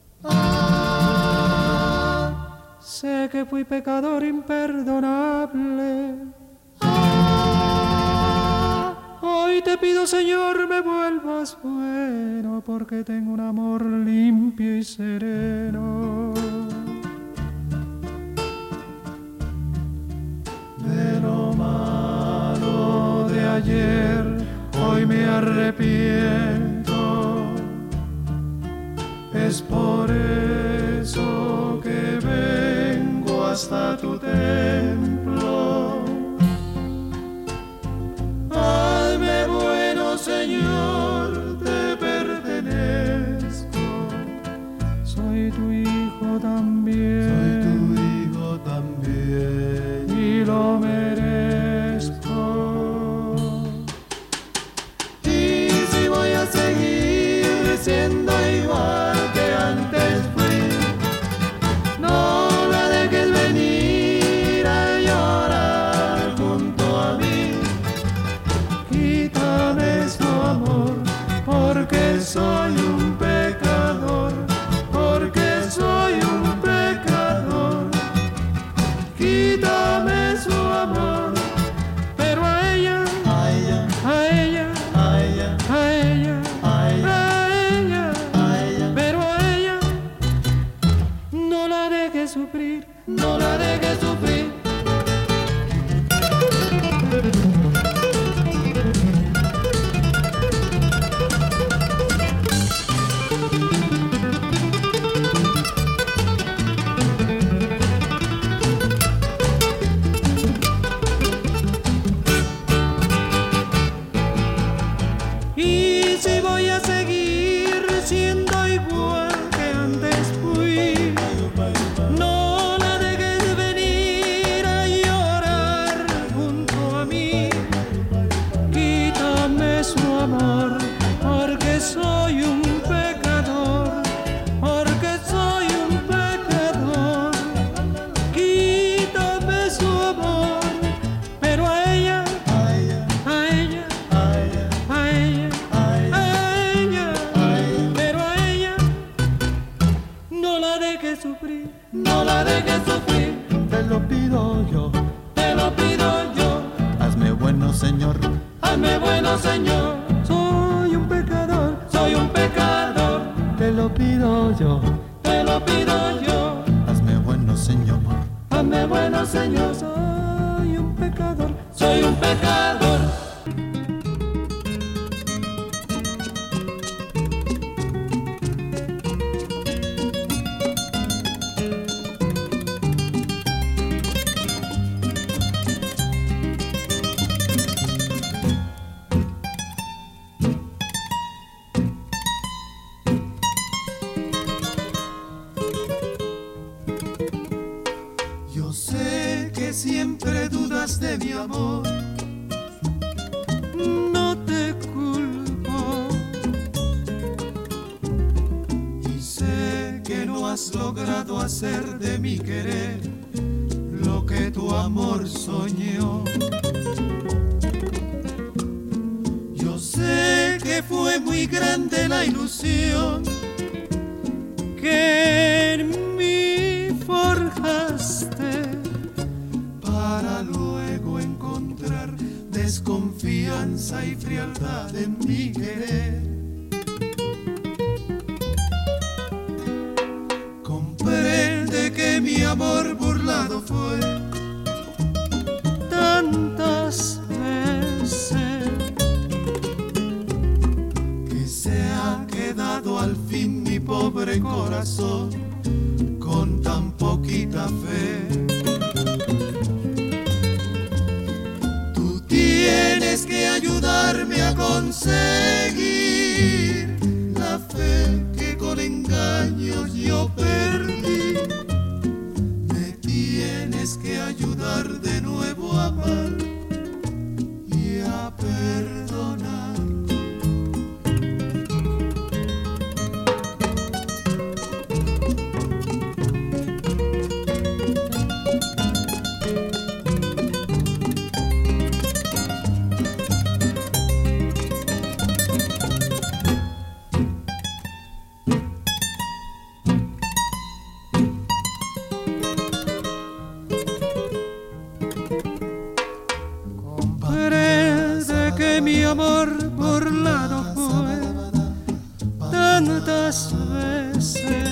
S3: Ah, sé que fui pecador imperdonable. Ah, hoy te pido, Señor, me vuelvas bueno, porque tengo un amor limpio y sereno. De lo malo de ayer hoy me arrepiento, es por eso que vengo hasta tu templo. Hazme bueno, Señor, te pertenezco, soy tu hijo también, soy tu hijo también, y lo merezco. Siendo igual que antes fui, no la dejes venir a llorar junto a mí. Quítame su amor, porque soy siendo igual que antes fui. No la dejes venir a llorar junto a mí. Quítame su amor, porque soy un pecador, porque soy un pecador. Quítame su amor, pero a ella, a ella, a ella, a ella, a ella, pero a ella no la dejes sufrir, no la dejes sufrir.
S8: Te lo pido yo,
S3: te lo pido yo.
S8: hazme bueno, Señor,
S3: hazme bueno, Señor. Soy un pecador, soy un pecador.
S8: te lo pido yo,
S3: te lo pido yo.
S8: hazme bueno, Señor,
S3: hazme bueno, Señor. Soy un pecador, soy un pecador.
S9: Yo sé que siempre dudas de mi amor,
S3: no te culpo.
S9: y sé que no has logrado hacer de mi querer lo que tu amor soñó. Yo sé que fue muy grande la ilusión
S3: Que en mí forjaste
S9: para luego encontrar desconfianza y frialdad en mi querer. Comprende que mi amor burlado fue
S3: tantas veces
S9: que se ha quedado al fin mi pobre corazón con tan poquita fe. Tú tienes que ayudarme a conseguir la fe que con engaños yo perdí. Me tienes que ayudar de nuevo a amar y a perdonar.
S3: Comprende que mi amor burlado fue tantas veces.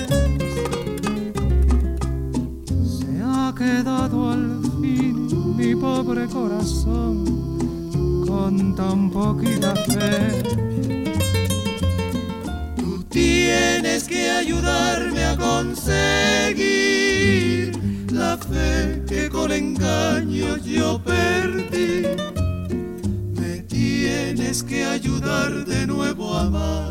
S3: Se ha quedado al fin mi pobre corazón con tan poquita fe.
S9: Tú tienes que ayudarme a conseguir la fe que con engaños yo perdí. Me tienes que ayudar de nuevo a amar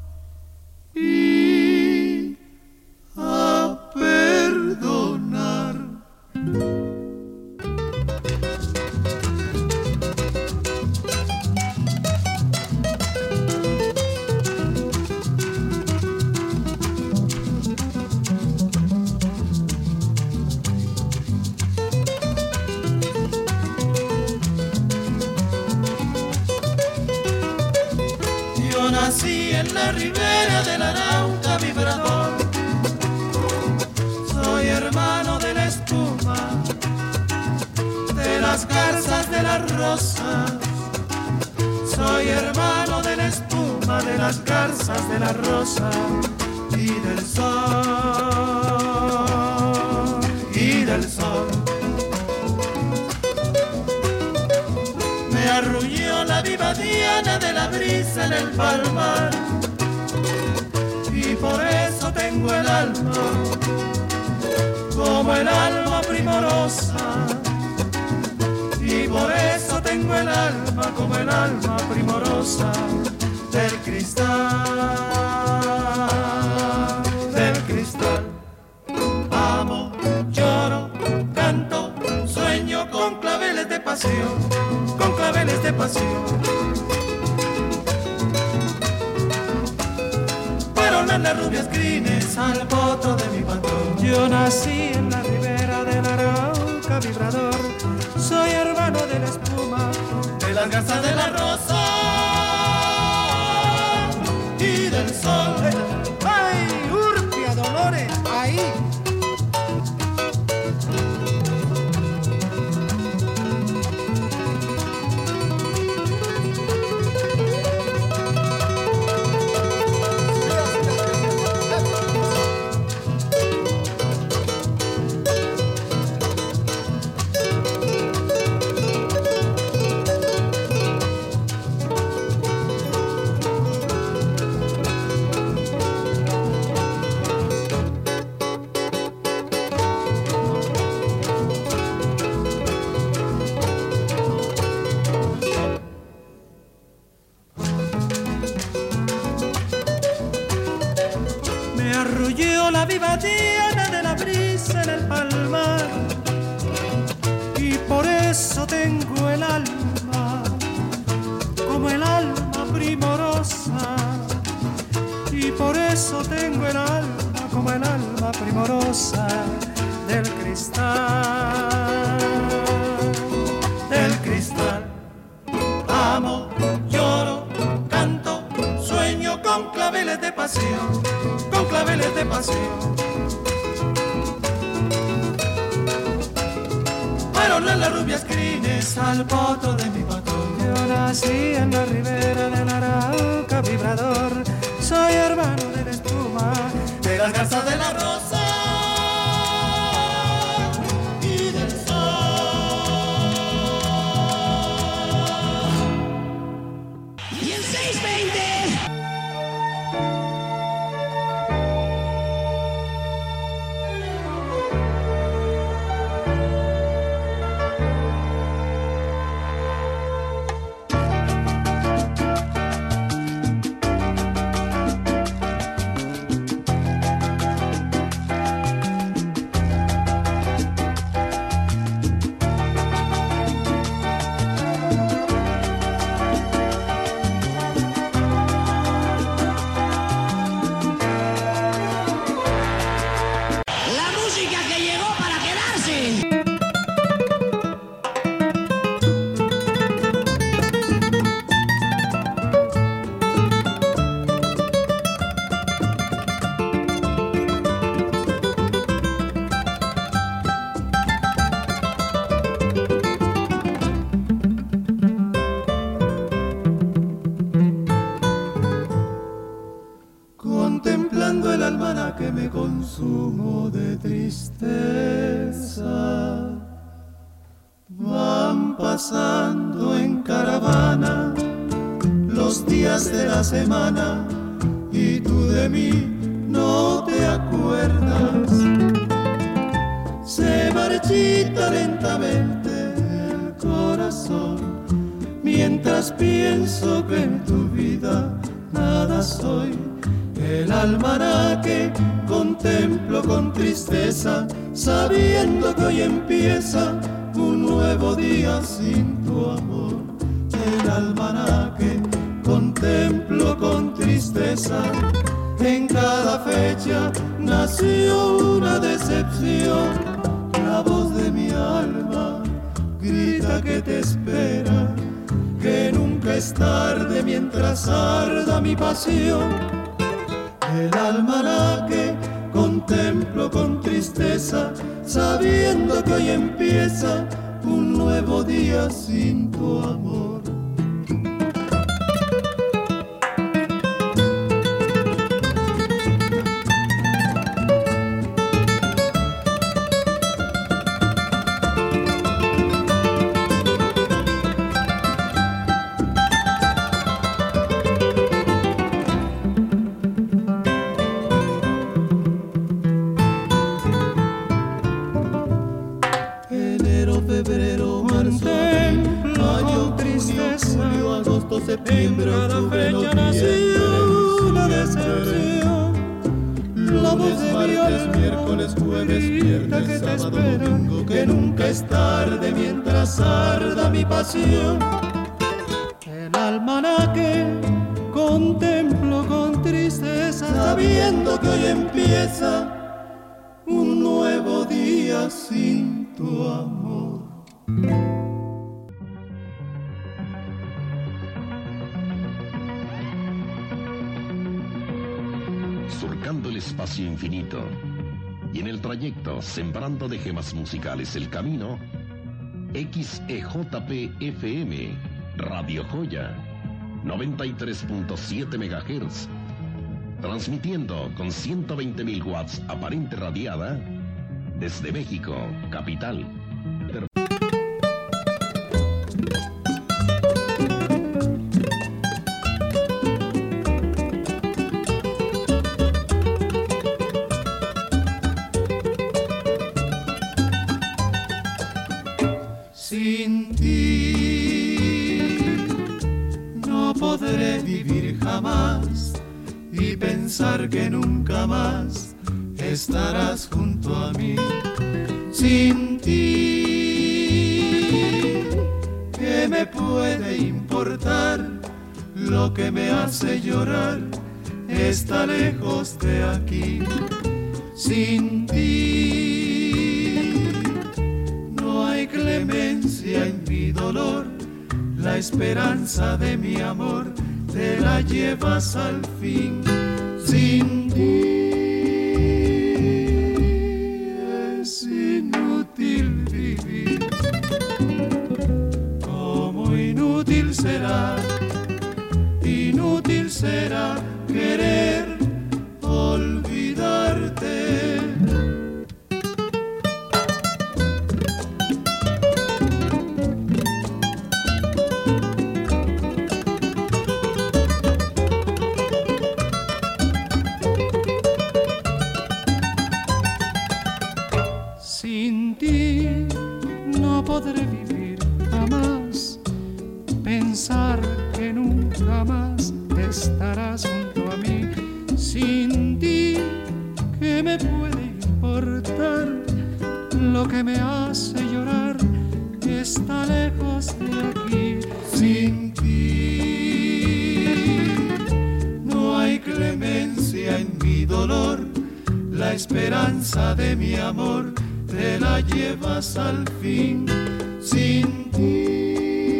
S9: y a perdonar. Yo nací en la ribera del Arauca vibrador. Soy hermano de la espuma, de las garzas de las rosas. Soy hermano de la espuma, de las garzas de las rosas y del sol, y del sol. Me arrulló la viva diana de la brisa en el palmar, y por eso tengo el alma como el alma primorosa, y por eso tengo el alma como el alma primorosa del cristal. pasión, con claveles de pasión. Fueron las rubias crines al potro de mi patrón. Yo nací en la ribera del Arauca vibrador, soy hermano de la espuma, de las garzas de la rosa y del sol.
S10: ¡Ay, Urpia, Dolores, ahí!
S9: La viva diana de la brisa en el palmar, y por eso tengo el alma como el alma primorosa, y por eso tengo el alma como el alma primorosa del cristal, del cristal. Amo, lloro, canto, sueño con claveles de pasión, con claveles de pasión. Fueron las rubias crines al potro de mi patrón. Yo nací en la ribera del Arauca vibrador, soy hermano de la espuma, de las garzas de la rosa y del sol.
S7: Y el seis veinte.
S9: Que me consumo de tristeza, van pasando en caravana los días de la semana y tú de mí no te acuerdas. Se marchita lentamente el corazón mientras pienso que en tu vida nada soy. El almanaque contemplo con tristeza, sabiendo que hoy empieza un nuevo día sin tu amor. El almanaque contemplo con tristeza, en cada fecha nació una decepción. La voz de mi alma grita que te espera, que nunca es tarde mientras arda mi pasión. El almanaque contemplo con tristeza, sabiendo que hoy empieza un nuevo día sin tu amor. Septiembre, octubre, noviembre, una decepción. La voz de mi alma
S8: miércoles, jueves, viernes, sábado, domingo, que nunca es tarde mientras arda mi pasión.
S9: El almanaque contemplo con tristeza,
S8: sabiendo que hoy empieza un nuevo día sin tu amor.
S11: Surcando el espacio infinito y en el trayecto sembrando de gemas musicales el camino, X E J P F M, Radio Joya, noventa y tres punto siete megahertz, transmitiendo con ciento veinte mil watts aparente radiada desde México, capital.
S8: Sin ti no podré vivir jamás y pensar que nunca más estarás junto a mí. Sin ti, ¿qué me puede importar? Lo que me hace llorar está lejos de aquí. Sin ti no hay clemencia en mi dolor, la esperanza de mi amor te la llevas al fin. Sin ti es inútil vivir, como inútil será, inútil será querer olvidarte.
S9: Sin ti no podré vivir jamás, pensar que nunca más estarás junto a mí. Sin ti, ¿qué me puede importar? Lo que me hace llorar está lejos de aquí.
S8: Sin ti no hay clemencia en mi dolor, la esperanza de mi amor te la llevas al fin. Sin ti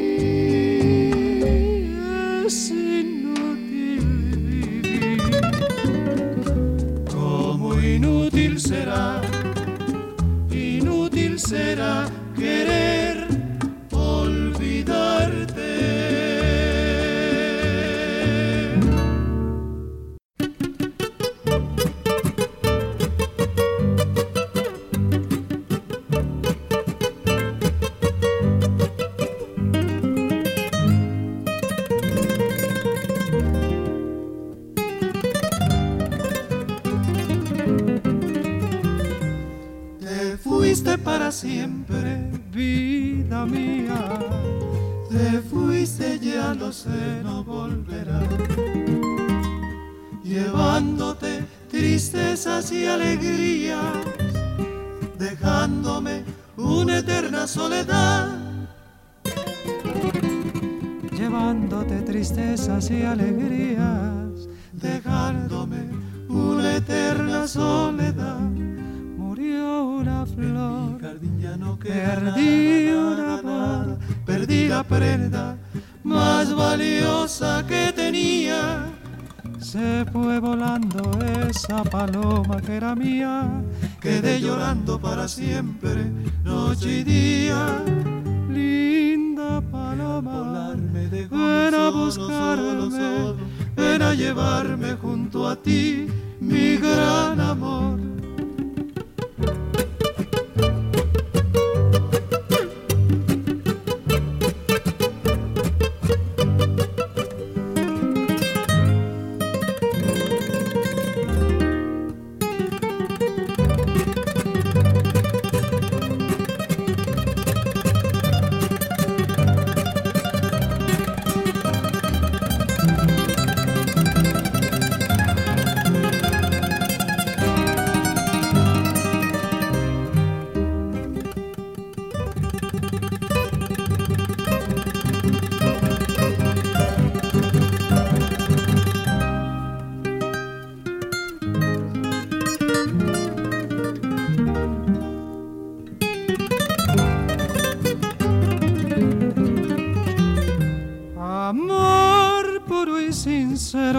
S8: es inútil vivir, como inútil será, inútil será querer olvidarte. Para siempre, vida mía, te fuiste, ya lo sé, no volverás, llevándote tristezas y alegrías, dejándome una eterna soledad,
S9: llevándote tristezas y alegrías,
S8: dejándome una eterna soledad.
S9: Murió una flor,
S8: jardín ya no queda
S9: perdí
S8: nada,
S9: una
S8: nada, nada,
S9: voz,
S8: perdí la prenda más valiosa que tenía.
S9: Se fue volando esa paloma que era mía,
S8: quedé llorando para siempre, noche y día.
S9: Linda paloma,
S8: volarme de
S9: ven a
S8: solo,
S9: buscarme,
S8: solo, solo, ven a llevarme junto a ti, mi gran amor.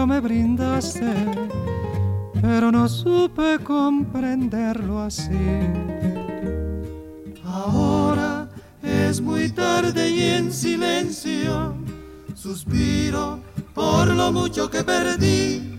S12: suspiro me brindaste, pero no supe comprenderlo así.
S8: Ahora es muy tarde y en silencio suspiro por lo mucho que perdí.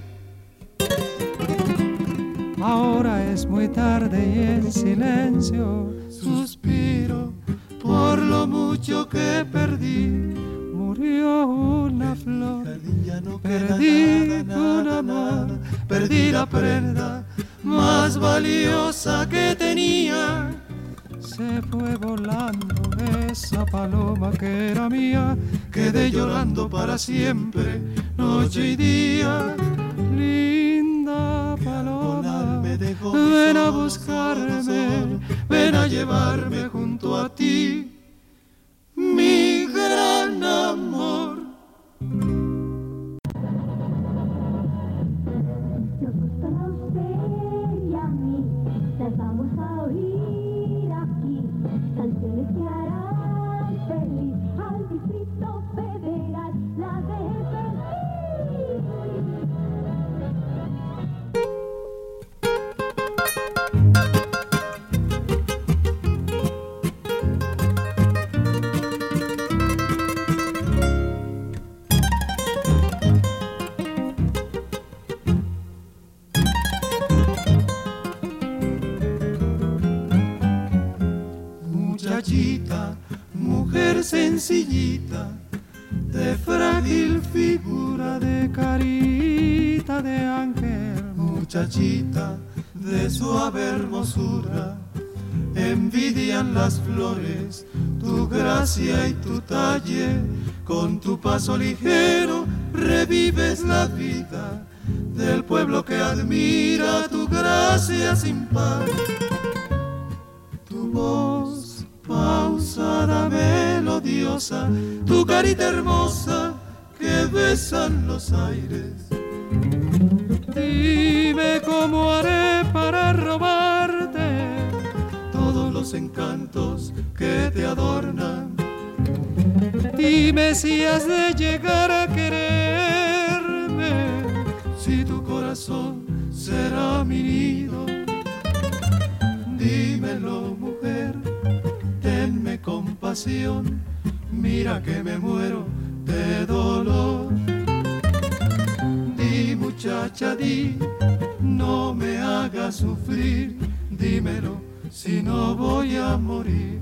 S12: Ahora es muy tarde y en silencio
S8: suspiro por lo mucho que perdí.
S12: Murió una flor,
S8: no
S12: perdí
S8: nada, nada,
S12: un amor,
S8: nada, perdí la prenda más valiosa que tenía.
S12: Se fue volando esa paloma que era mía,
S8: quedé llorando para siempre, noche y día.
S12: Linda paloma, ven a buscarme,
S8: ven a llevarme junto a ti, mi gran amor.
S13: Nos gustan a usted y a mí, las vamos a oír aquí, canciones que harán feliz al Distrito Federal, la de
S8: Muchachita, mujer sencillita, de frágil figura,
S12: de carita de ángel.
S8: Muchachita, de suave hermosura, envidian las flores tu gracia y tu talle. Con tu paso ligero revives la vida del pueblo que admira tu gracia sin par. Tu voz pausada, melodiosa, tu carita hermosa que besan los aires.
S12: Dime cómo haré para robarte
S8: todos los encantos que te adornan.
S12: Dime si has de llegar a quererme,
S8: si tu corazón será mi nido. Dímelo, mujer, tenme compasión, mira que me muero de dolor. Di, muchacha, di, no me hagas sufrir, dímelo, si no voy a morir.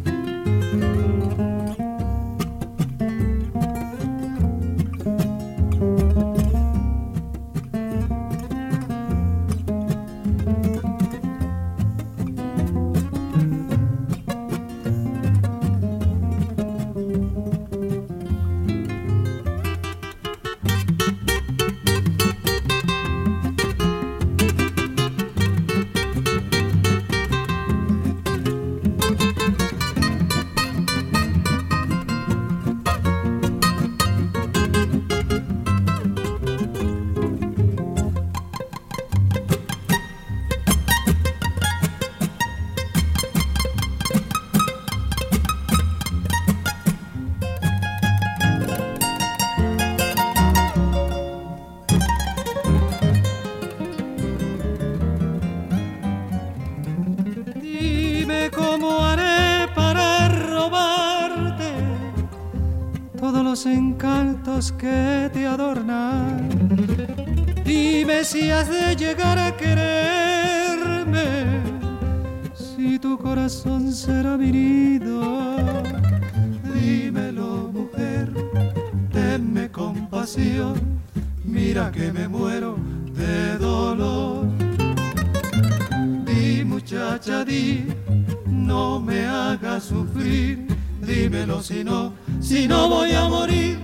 S12: Encantos que te adornan. Dime si has de llegar a quererme, si tu corazón será mi nido. Dímelo, mujer, tenme compasión, mira que me muero de dolor. Di, muchacha, di, no me hagas sufrir, dímelo si no, si no voy a morir.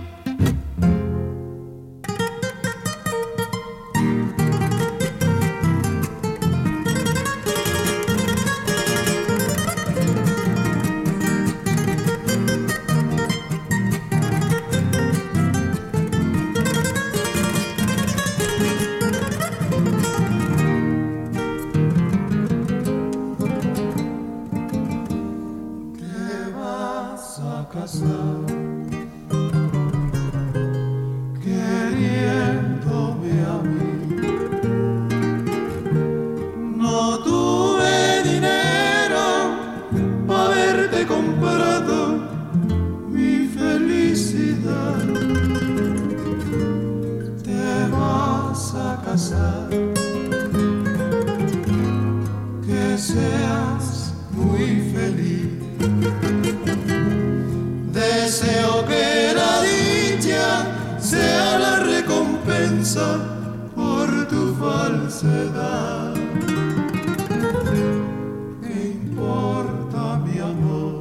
S8: proceda. ¿Qué importa mi amor?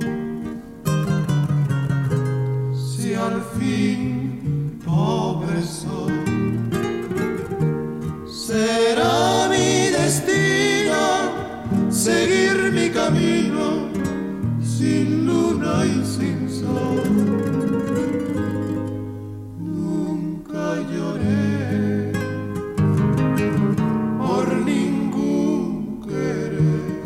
S8: Si al fin pobre soy, será mi destino seguir mi camino sin luna y sin sol. Nunca lloré por ningún querer,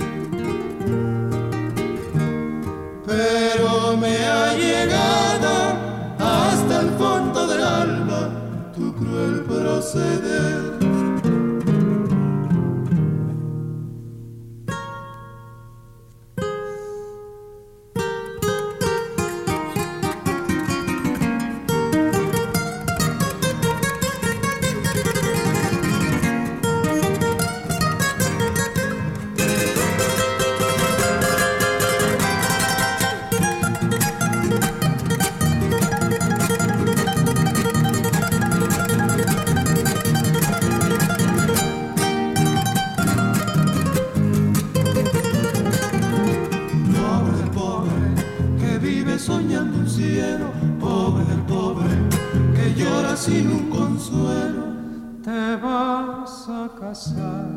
S8: pero me ha llegado hasta el fondo del alma tu cruel proceder. Soñando un cielo, pobre del pobre que llora sin un consuelo. Te vas a casar,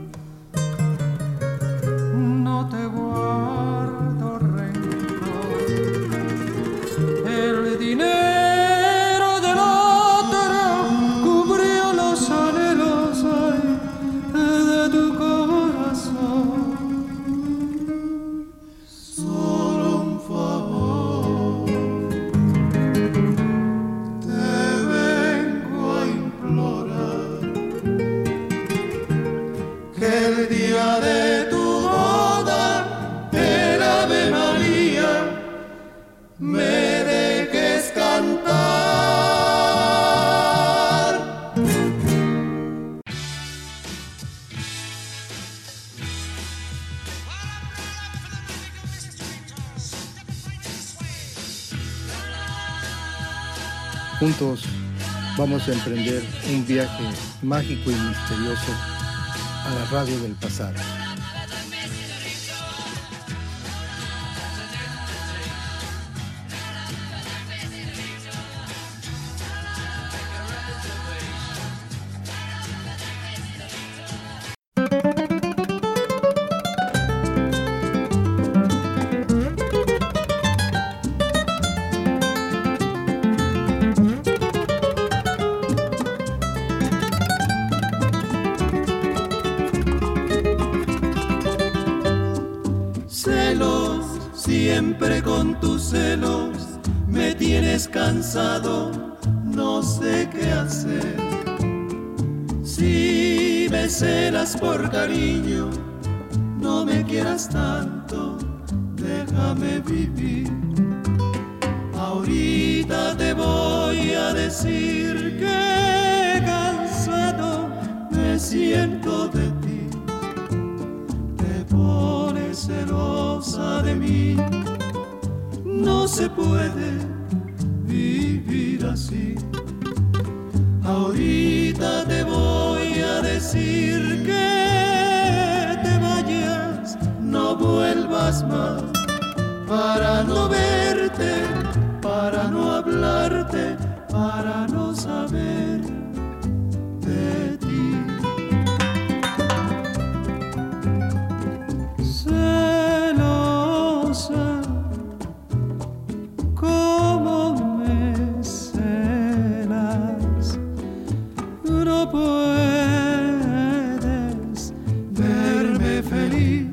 S8: no te guardo rencor. El dinero del otro cubrió los anhelos ay, de tu corazón. Solo un favor el día de tu boda, el Ave María, me dejes cantar.
S1: Juntos vamos a emprender un viaje mágico y misterioso a la radio del pasado.
S8: Siempre con tus celos me tienes cansado, no sé qué hacer. Si me celas por cariño, no me quieras tanto, déjame vivir. Ahorita te voy a decir que cansado me siento de ti. Te pones celosa de mí, no se puede vivir así. Ahorita te voy a decir que te vayas, no vuelvas más, para no verte, para no hablarte, para no saber de ti. Celosa, cómo me celas, no puedes verme feliz.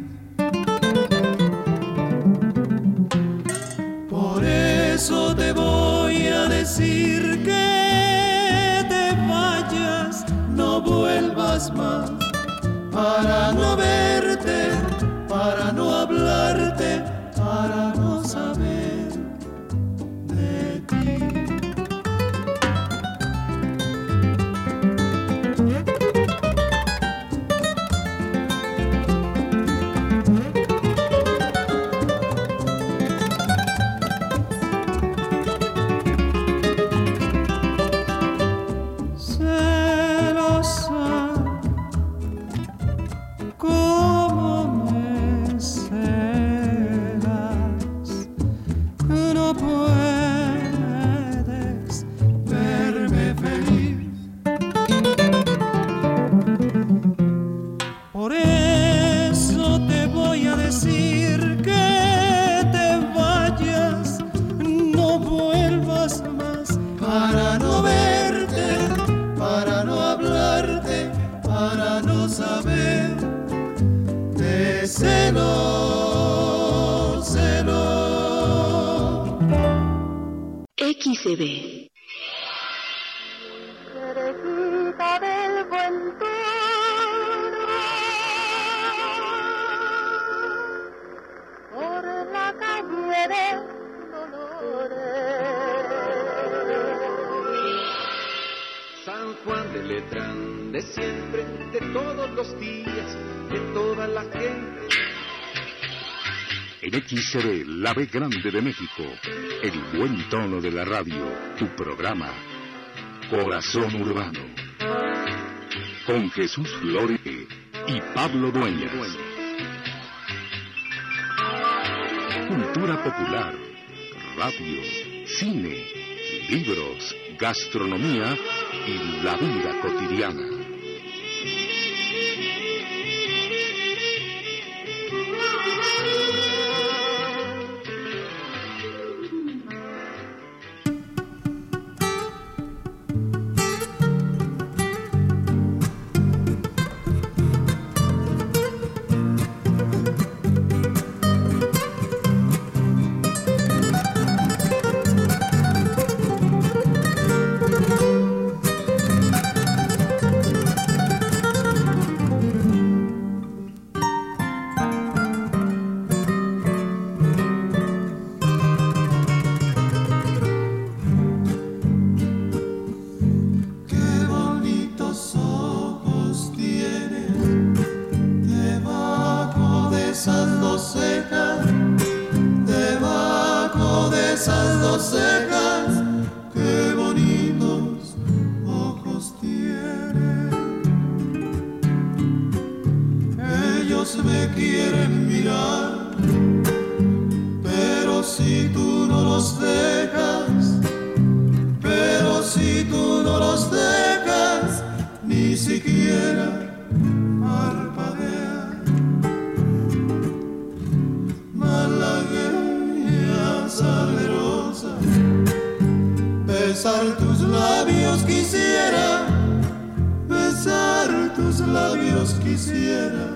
S8: Por eso te voy a decir que te vayas, no vuelvas más, para no verte, para no hablarte, para no saber de ti.
S12: eso te voy a decir que te vayas, no vuelvas más, para no verte, para no hablarte, para no saber de celo, celo.
S14: X E B.
S13: Cerquita del buen toro, por la calle de Dolores.
S15: San Juan de Letrán, de siempre, de todos los días, de toda la gente.
S16: En X E B, la B grande de México, el buen tono de la radio, tu programa, Corazón Urbano, con Jesús Flores y Pablo Dueñas. Cultura popular, radio, cine, libros, gastronomía y la vida cotidiana.
S9: Besar tus labios quisiera, besar tus labios quisiera,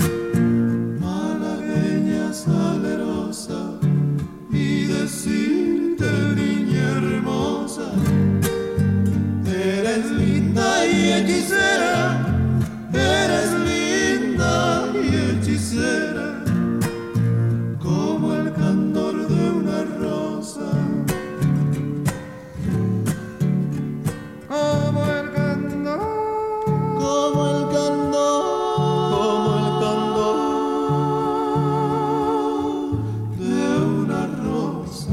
S9: malagueña salerosa, y decirte, niña hermosa, eres linda y hechicera, eres linda y hechicera, como el candor de una rosa. Como el candor, como el candor, como el candor de una rosa.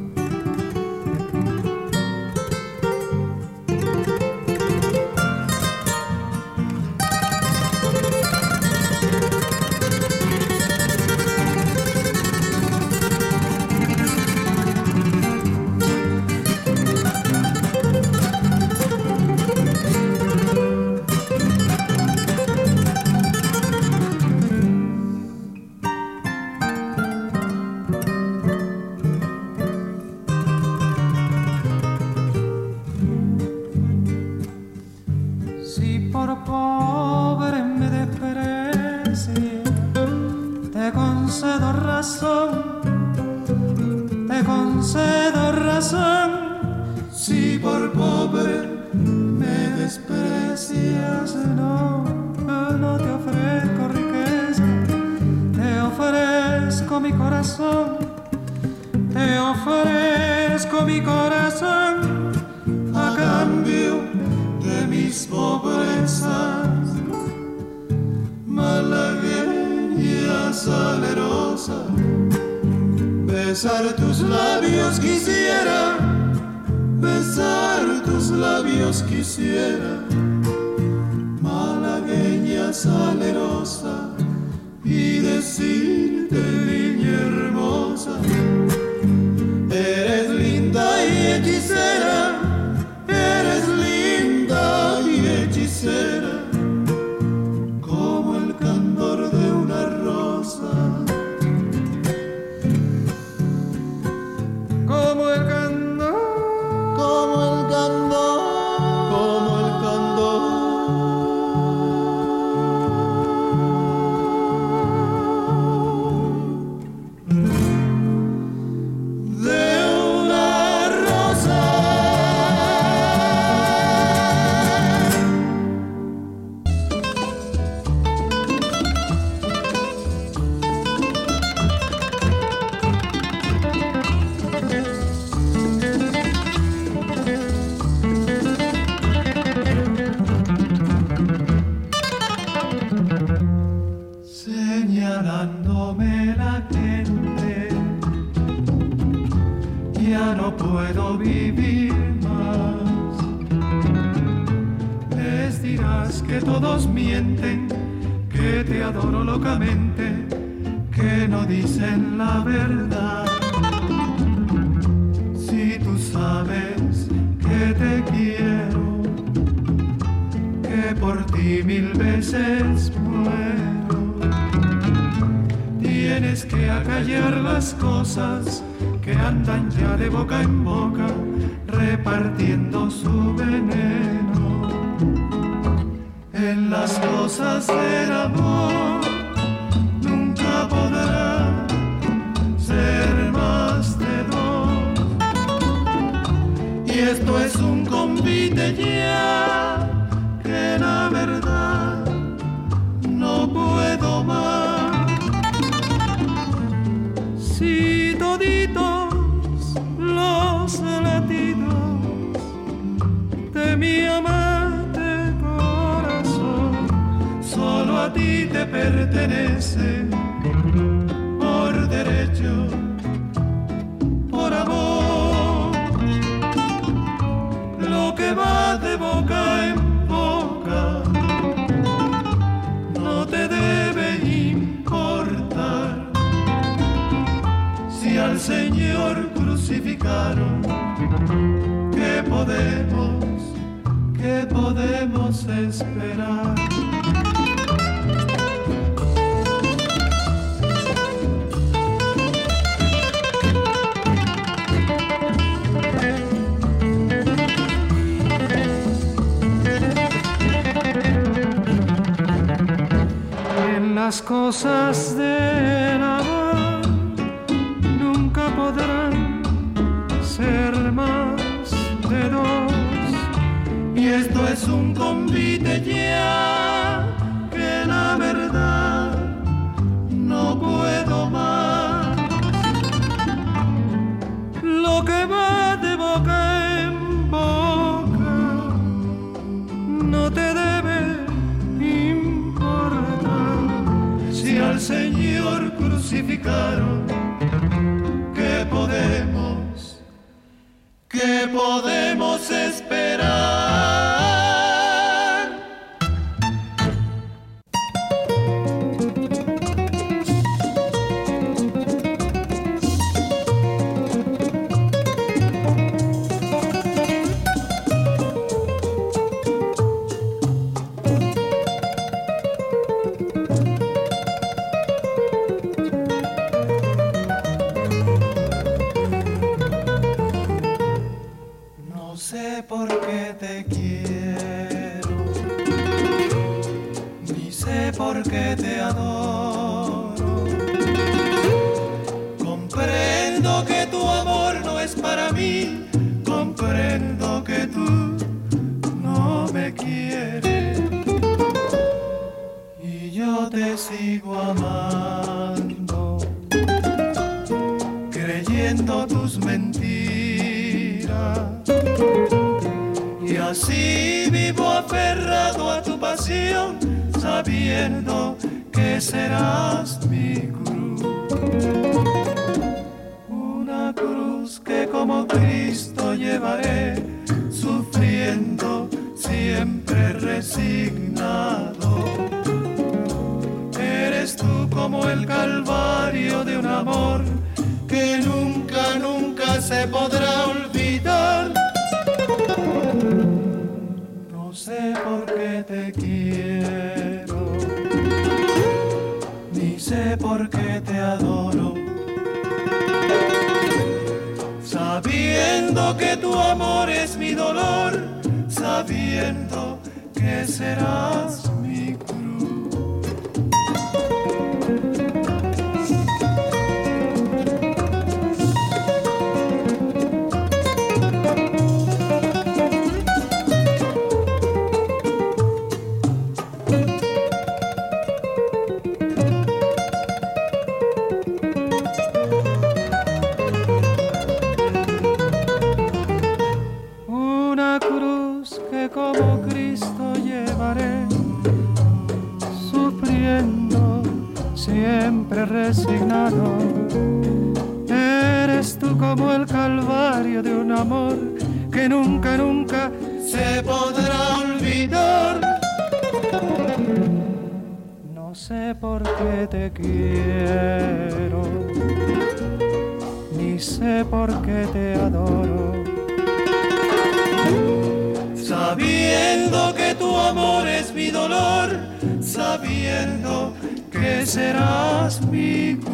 S9: Besar tus labios quisiera, besar tus labios quisiera, malagueña salerosa, y decirte, niña hermosa, eres linda y hechicera, eres linda y hechicera, como el candor
S8: llevándome la gente. Ya no puedo vivir más. Les dirás que todos mienten, que te adoro locamente, que no dicen la verdad. Si tú sabes que te quiero, que por ti mil veces muero, tienes que acallar las cosas que andan ya de boca en boca, repartiendo su veneno. En las cosas del amor nunca podrá ser más de dos. Y esto es un convite ya, que la verdad no puedo más. Si toditos los latidos de mi amante corazón solo a ti te pertenecen por derecho, por amor, lo que va de boca en boca no te debe importar. Si al Señor crucificaron, ¿qué podemos, qué podemos esperar? En las cosas del amor nunca podrán ser más de dos. Y esto es un convite ya, que la verdad no puedo más. Lo que va de boca en boca no te debe importar. Si al Señor crucificaron, ¿qué podemos, qué podemos esperar? Porque te adoro. Comprendo que tu amor no es para mí, comprendo que tú no me quieres, y yo te sigo amando, creyendo tus mentiras, y así vivo aferrado a tu pasión, sabiendo que serás mi cruz, una cruz que como Cristo llevaré, sufriendo siempre resignado. Eres tú como el calvario de un amor que nunca, nunca se podrá olvidar. No sé por qué te quiero, ni sé por qué te adoro, sabiendo que tu amor es mi dolor, sabiendo que serás mi cruz. Como Cristo llevaré,
S12: siempre resignado. Eres tú como el calvario de un amor que nunca, nunca se podrá olvidar. No sé por qué te quiero, ni sé por qué te adoro, sabiendo que tu amor es mi dolor, sabiendo que serás mi cruz.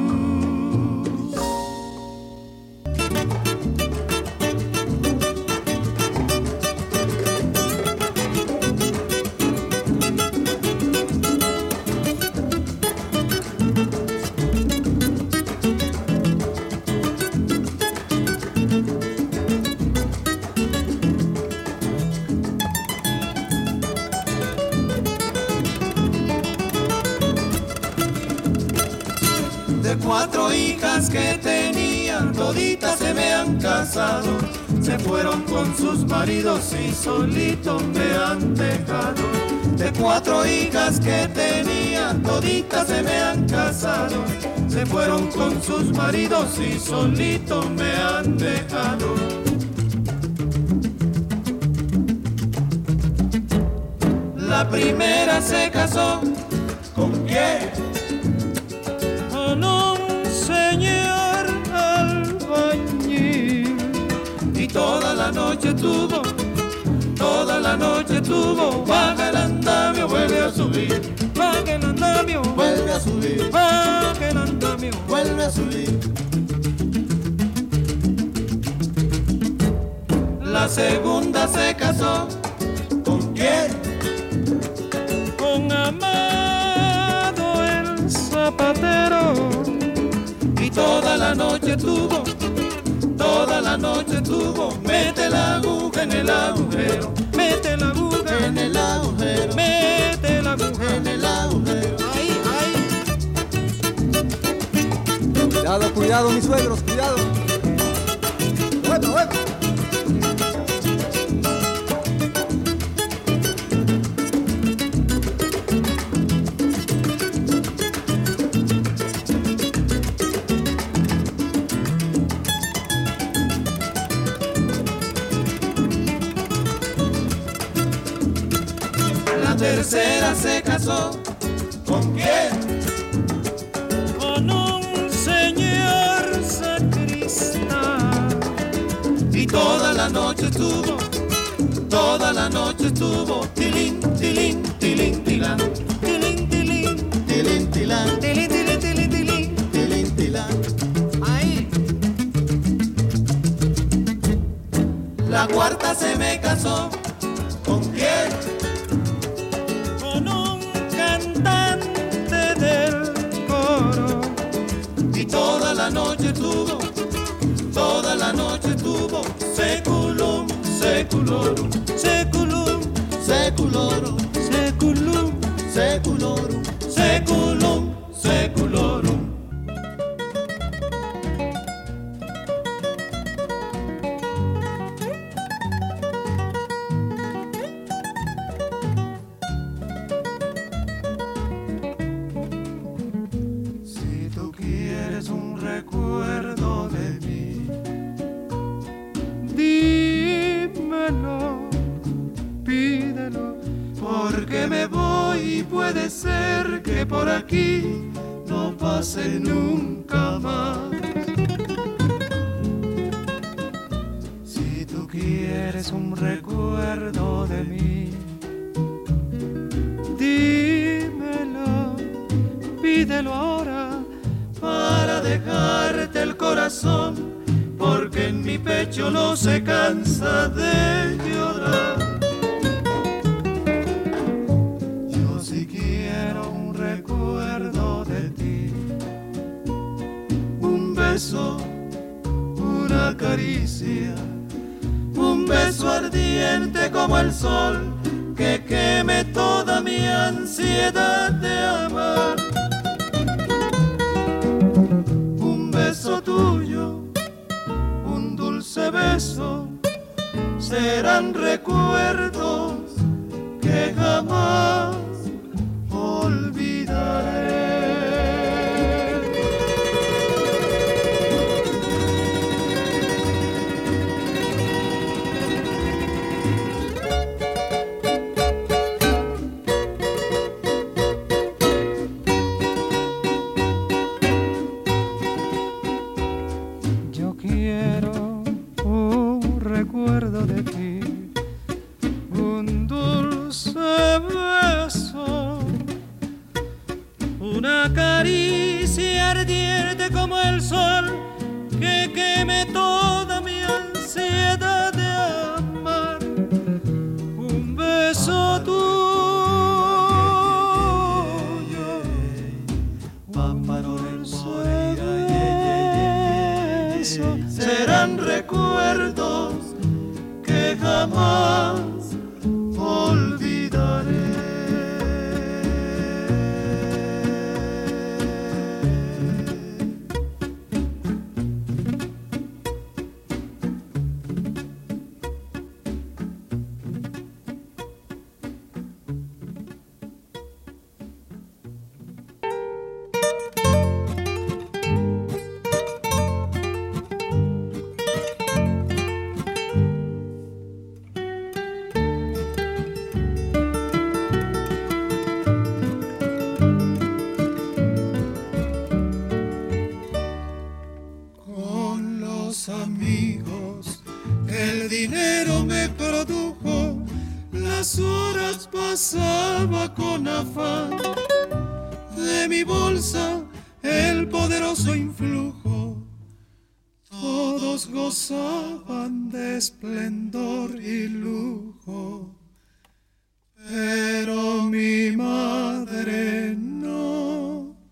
S9: Cuatro hijas que tenían, toditas se me han casado, se fueron con sus maridos y solitos me han dejado. De cuatro hijas que tenían, toditas se me han casado, se fueron con sus maridos y solitos me han dejado. La primera se casó, ¿con quién? Con un señor albañil. Y toda la noche tuvo, toda la noche tuvo, baja el andamio, vuelve a subir. Baja el andamio, vuelve a subir. Baja el andamio, vuelve a subir. La segunda se casó, ¿con quién? Con Amado el zapatero. Y toda la noche tuvo, toda la noche tuvo, mete la aguja en el agujero, mete la aguja en el agujero, mete la aguja en el agujero. Ahí, ahí.
S17: Cuidado, cuidado, mis suegros, cuidado. Bueno, bueno.
S9: La tercera se casó, ¿con quién? Con un señor sacristán. Y toda la noche estuvo, toda la noche estuvo, tilín, tilín, tilín, tilán, tilín, tilín, tilín, tilán, tilín, tilín, tilín, tilín, tilín, tilán. Ahí. La cuarta se me casó, ¿con quién? Con un cantante del coro. Y toda la noche tuvo, toda la noche tuvo, seculum, seculorum, seculum, seculorum, seculum, seculorum, seculum, seculorum. Si tú quieres un recuerdo de mí, dímelo, pídelo, porque me voy y puede ser que por aquí no pase nunca más. Si tú quieres un recuerdo de mí, dímelo, pídelo ahora para dejarte el corazón, porque en mi pecho no se cansa de llorar. Yo sí quiero un recuerdo de ti, un beso, una caricia, un beso ardiente como el sol que queme toda mi ansiedad de amar. Un beso tuyo, un dulce beso, serán recuerdos que jamás olvidaré.
S12: una caricia ardiente como el sol que queme toda mi ansiedad de amar. Un beso tuyo, un beso de serán recuerdos que jamás olvidaré.
S8: Amigos, el dinero me produjo, las horas pasaba con afán, de mi bolsa el poderoso influjo, todos gozaban de esplendor y lujo, pero mi madre no.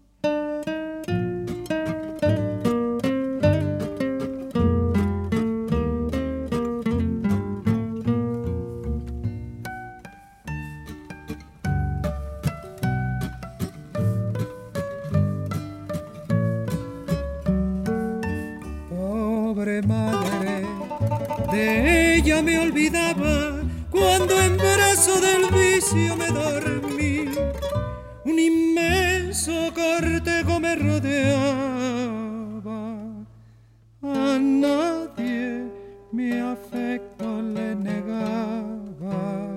S12: Madre, de ella me olvidaba cuando en brazo del vicio me dormí. Un inmenso cortejo me rodeaba, a nadie mi afecto le negaba,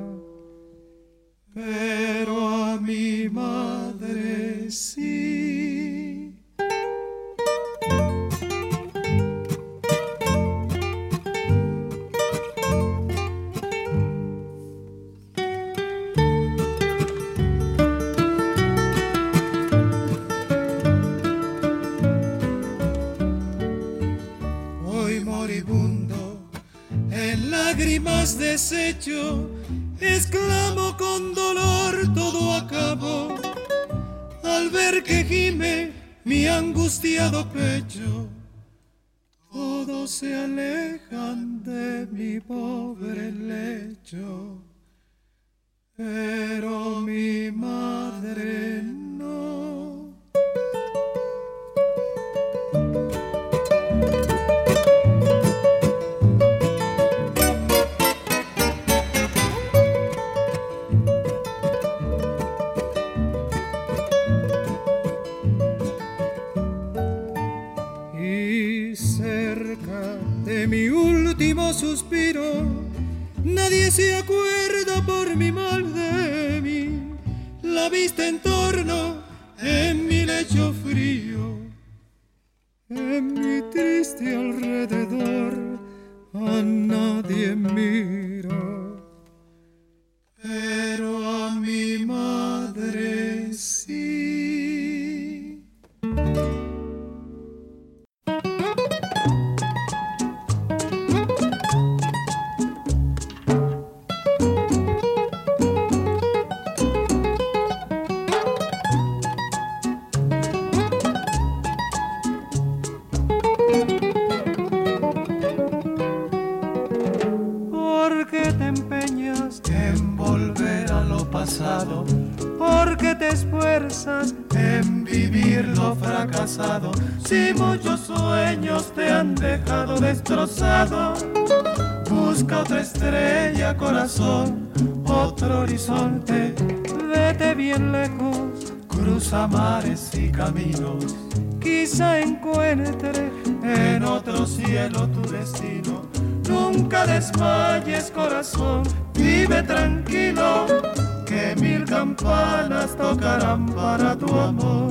S12: pero a mi madre sí. Lágrimas deshecho, exclamo con dolor, todo acabó, al ver que gime mi angustiado pecho. Todos se alejan de mi pobre lecho, pero mi madre no. Mi último suspiro, nadie se acuerda por mi mal de mí. La vista en torno, en mi lecho frío, en mi triste alrededor, a nadie miro, pero a mi madre sí. Porque te esfuerzas en vivir lo fracasado, si muchos sueños te han dejado destrozado. Busca otra estrella, corazón, otro horizonte. Vete bien lejos, cruza mares y caminos. Quizá encuentre en otro cielo tu destino. Nunca desmayes, corazón, vive tranquilo, que mil campanas tocarán para tu amor.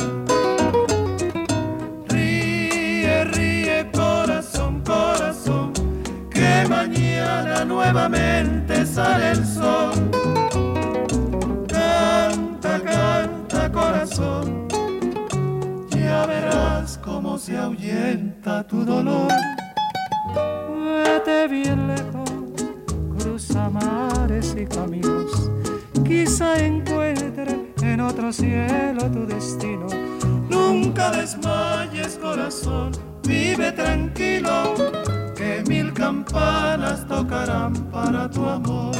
S12: Ríe, ríe, corazón, corazón, que mañana nuevamente sale el sol. Canta, canta, corazón, verás cómo se ahuyenta tu dolor.
S18: Vete bien lejos, cruza mares y caminos, quizá encuentre en otro cielo tu destino.
S12: Nunca desmayes, corazón, vive tranquilo, que mil campanas tocarán para tu amor.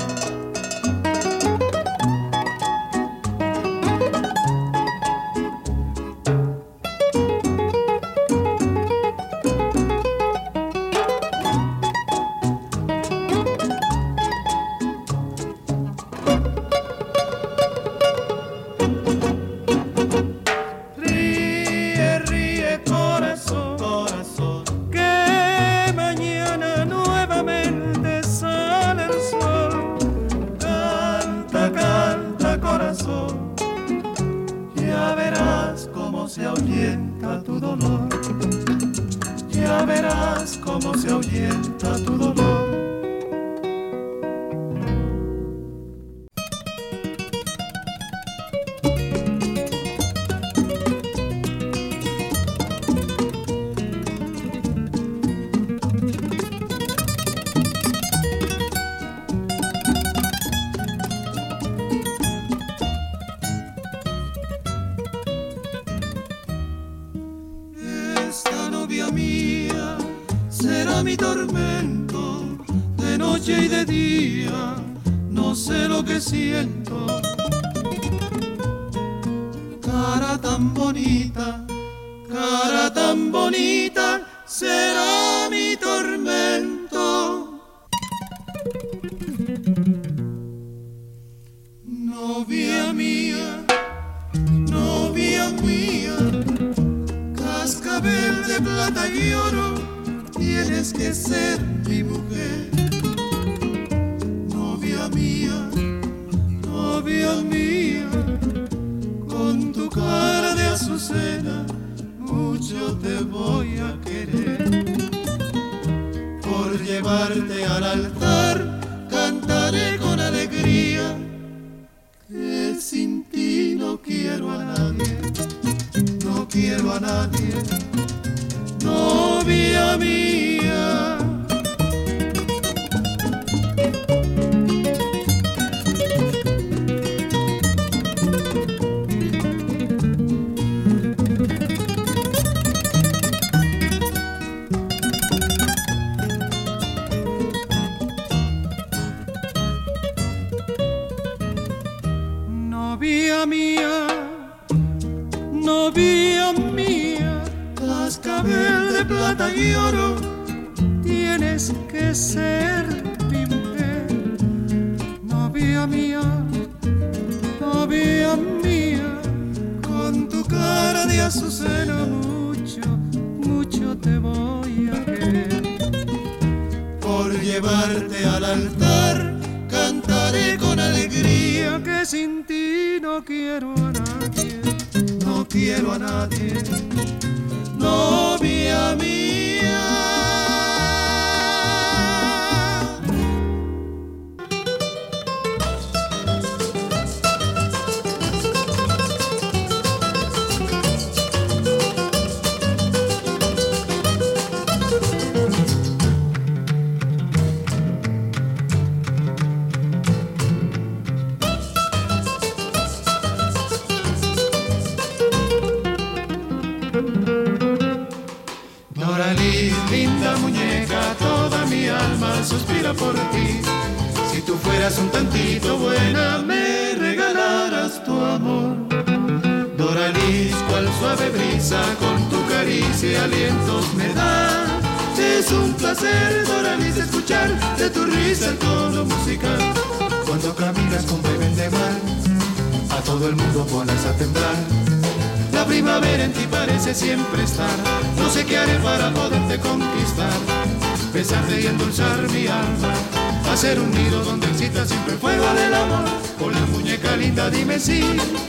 S12: Siempre estar, no sé qué haré para poderte conquistar, besarte y endulzar mi alma, hacer un nido donde excita siempre el fuego del amor. Con la muñeca linda dime sí,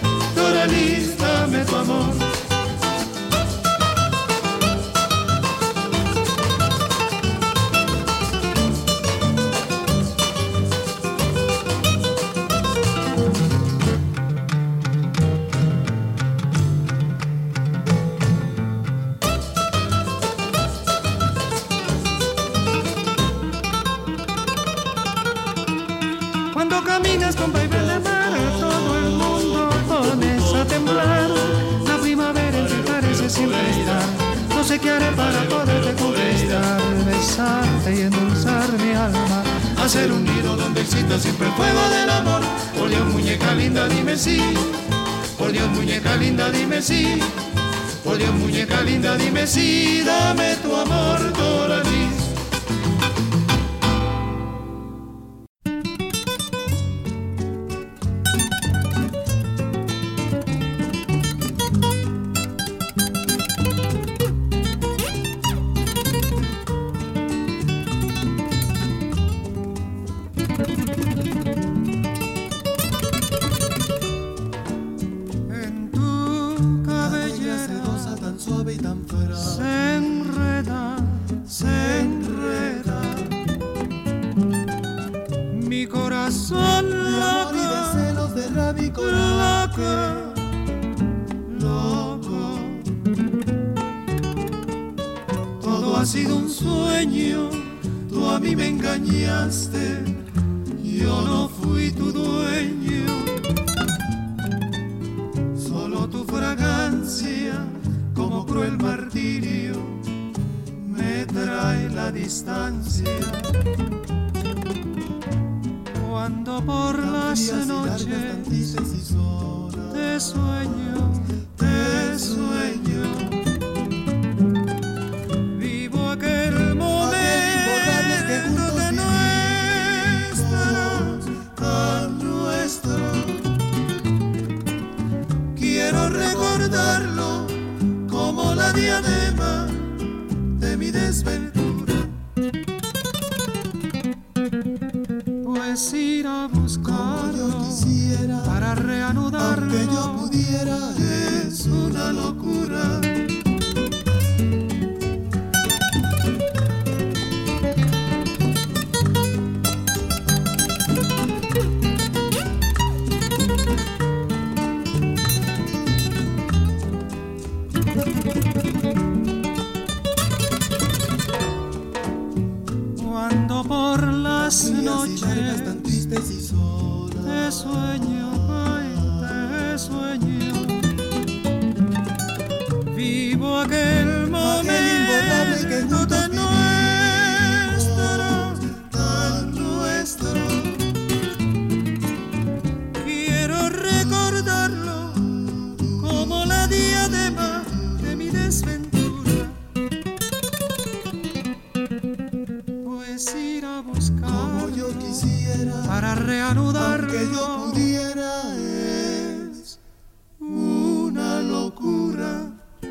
S12: Doralis, dame tu amor.
S18: siempre estar. No sé qué haré para poderte conquistar, besarte y endulzar mi alma,
S12: hacer un nido donde excita siempre el fuego del amor. Por Dios, muñeca linda, dime sí. Por Dios, muñeca linda, dime sí. Por Dios, muñeca linda, dime sí. Dame tu amor, Doraliz. Yo no fui tu dueño, solo tu fragancia como cruel martirio me trae la distancia.
S18: Cuando por las noches te sueño,
S12: te sueño,
S18: vivo aquel momento de
S12: quiero recordarlo como la diadema de mi desventura.
S18: Pues ir a buscarlo
S12: yo quisiera,
S18: para reanudarlo,
S12: aunque yo pudiera, es una locura.
S18: Cuando por las noches
S12: tan tristes y solas
S18: te sueño, ay, te sueño, vivo aquel momento
S12: que
S18: no te nuestro,
S12: tan nuestro.
S18: Quiero recordarlo como la diadema de mi desventura. Pues ir a buscarlo
S12: como yo quisiera,
S18: para reanudarlo,
S12: aunque yo pudiera, es una locura.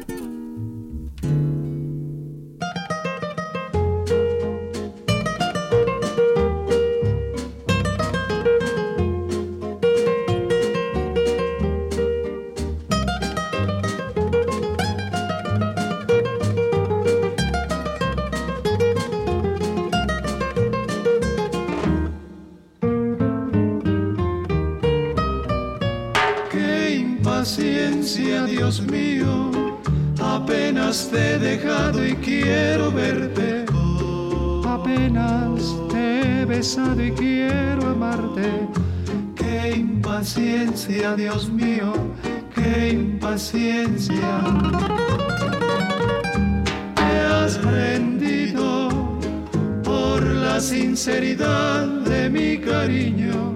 S12: Paciencia, Dios mío, apenas te he dejado y quiero verte.
S18: Apenas te he besado y quiero amarte.
S12: Qué impaciencia, Dios mío, qué impaciencia. Te has rendido por la sinceridad de mi cariño,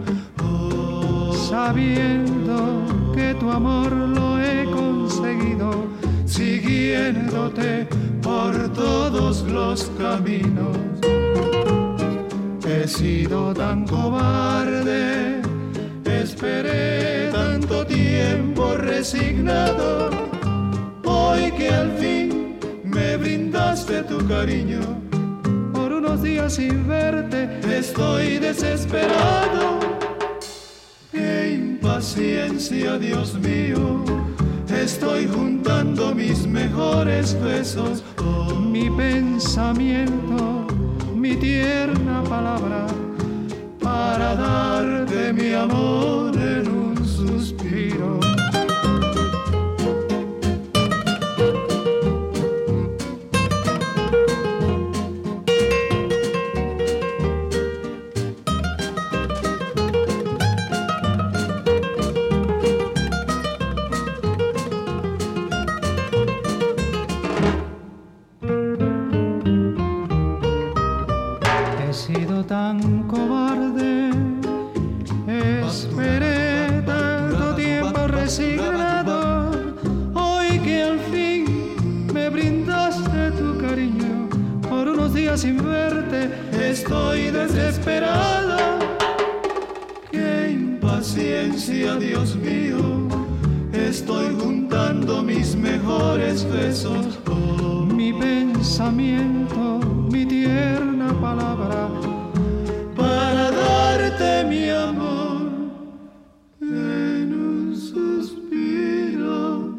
S18: sabiendo que tu amor lo he conseguido,
S12: siguiéndote por todos los caminos. He sido tan cobarde, esperé tanto tiempo resignado, hoy que al fin me brindaste tu cariño.
S18: Por unos días sin verte
S12: estoy desesperado. Qué impaciencia, Dios mío, estoy juntando mis mejores besos,
S18: oh, mi pensamiento, mi tierna palabra,
S12: para darte mi amor en un suspiro.
S18: brindaste tu cariño por unos días sin verte. Estoy desesperada. Qué impaciencia, Dios mío. Estoy juntando mis mejores besos. Oh, mi pensamiento, mi tierna palabra, para darte mi amor en un suspiro.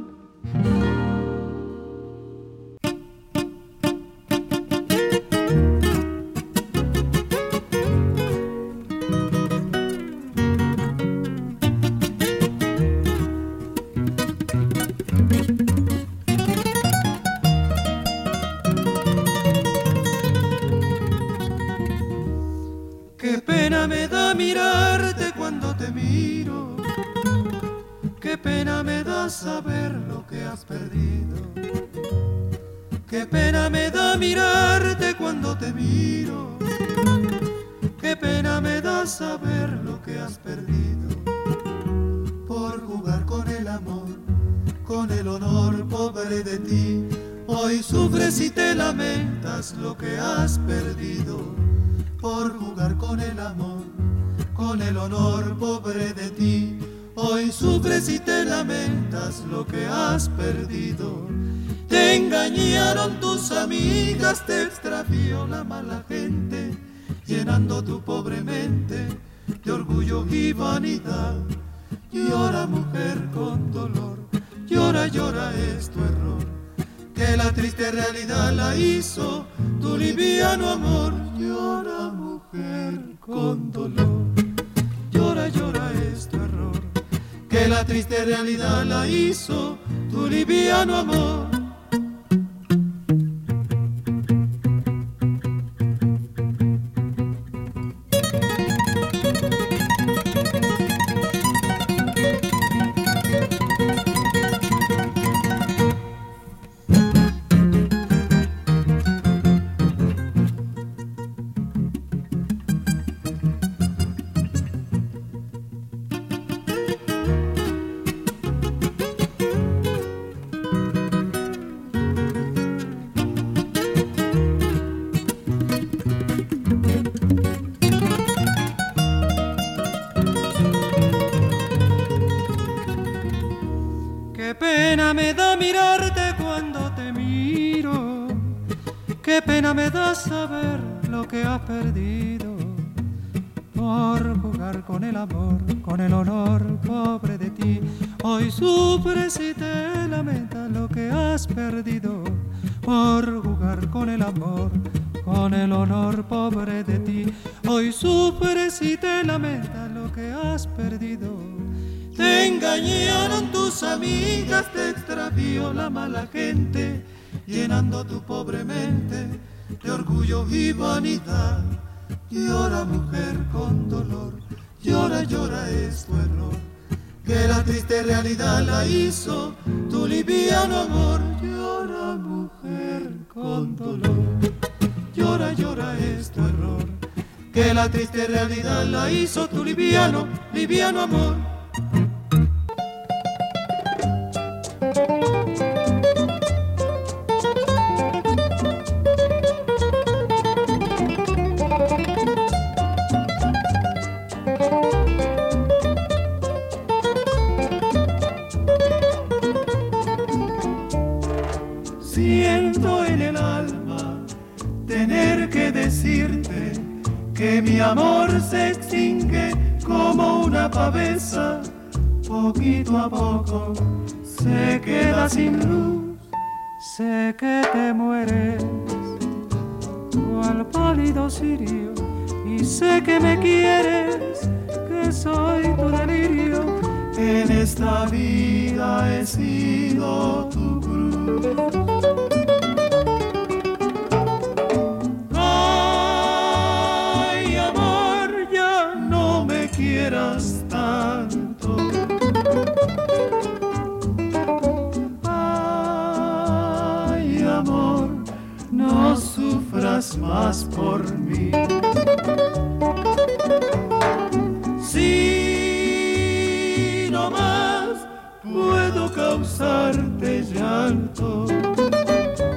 S18: Qué pena me da mirarte cuando te miro, qué pena me da saber lo que has perdido, qué pena me da mirarte cuando te miro, qué pena me da saber lo que has perdido, por jugar con el amor, con el honor pobre de ti, hoy sufres y te lamentas lo que has perdido. Por jugar con el amor, con el honor pobre de ti, hoy sufres y te lamentas lo que has perdido. Te engañaron tus amigas, te extravió la mala gente, llenando tu pobre mente de orgullo y vanidad. Llora, mujer, con dolor, llora, llora, es tu error, que la triste realidad la hizo tu liviano amor. Llora, mujer, con dolor, llora, llora, es tu error, que la triste realidad la hizo tu liviano amor. Qué pena me da mirarte cuando te miro, qué pena me da saber lo que has perdido, por jugar con el amor, con el honor pobre de ti, hoy sufres y te lamentas lo que has perdido, por jugar con el amor, con el honor pobre de ti, hoy sufres y te lamentas lo que has perdido. Te engañaron tus amigas, te extravió la mala gente, llenando tu pobre mente de orgullo y vanidad. Llora, mujer, con dolor, llora, llora, es tu error, que la triste realidad la hizo tu liviano amor. Llora, mujer, con dolor, llora, llora, es tu error, que la triste realidad la hizo tu liviano, liviano amor. Siento en el alma tener que decirte que mi amor se extingue como una pavesa, poquito a poco se queda sin luz. Sé que te mueres cual pálido cirio y sé que me quieres, que soy tu delirio. En esta vida he sido tu cruz. Ay, amor, ya no me quieras tanto. Ay, amor, no sufras más por mí. Si no más puedo causarte llanto,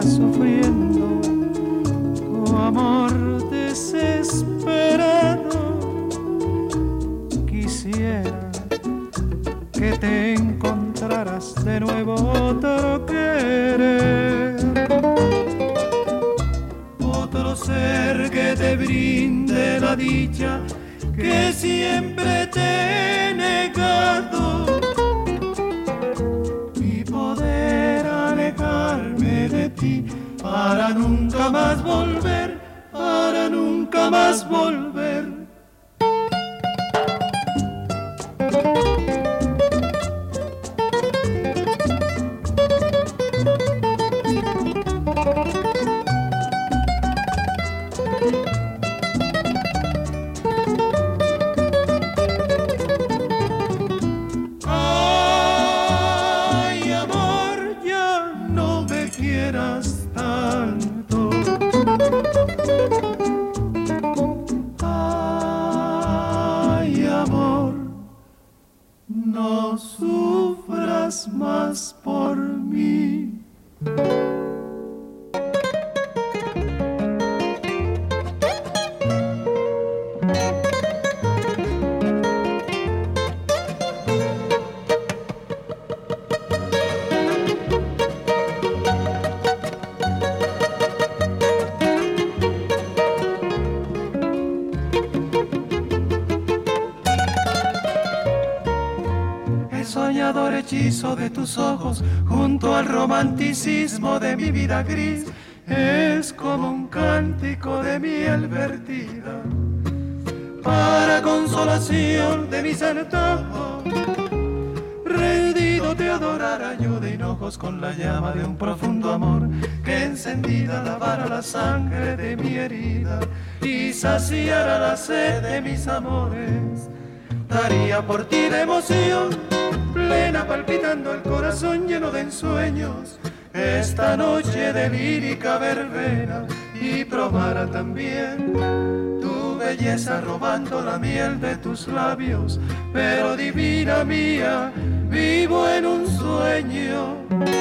S18: sufriendo tu amor desesperado. Quisiera que te encontraras de nuevo otro querer, otro ser que te brinde la dicha que siempre te he negado, y poder alejarme de ti para nunca más volver, para nunca más volver. Más por mí. Hechizo de tus ojos junto al romanticismo de mi vida gris es como un cántico de miel vertida para consolación de mis antojos. Rendido te adorara yo de hinojos con la llama de un profundo amor que encendida lavara la sangre de mi herida y saciara la sed de mis amores. Daría por ti de emoción plena, palpitando el corazón lleno de ensueños, esta noche de lírica verbena, y probara también tu belleza robando la miel de tus labios. Pero divina mía, vivo en un sueño.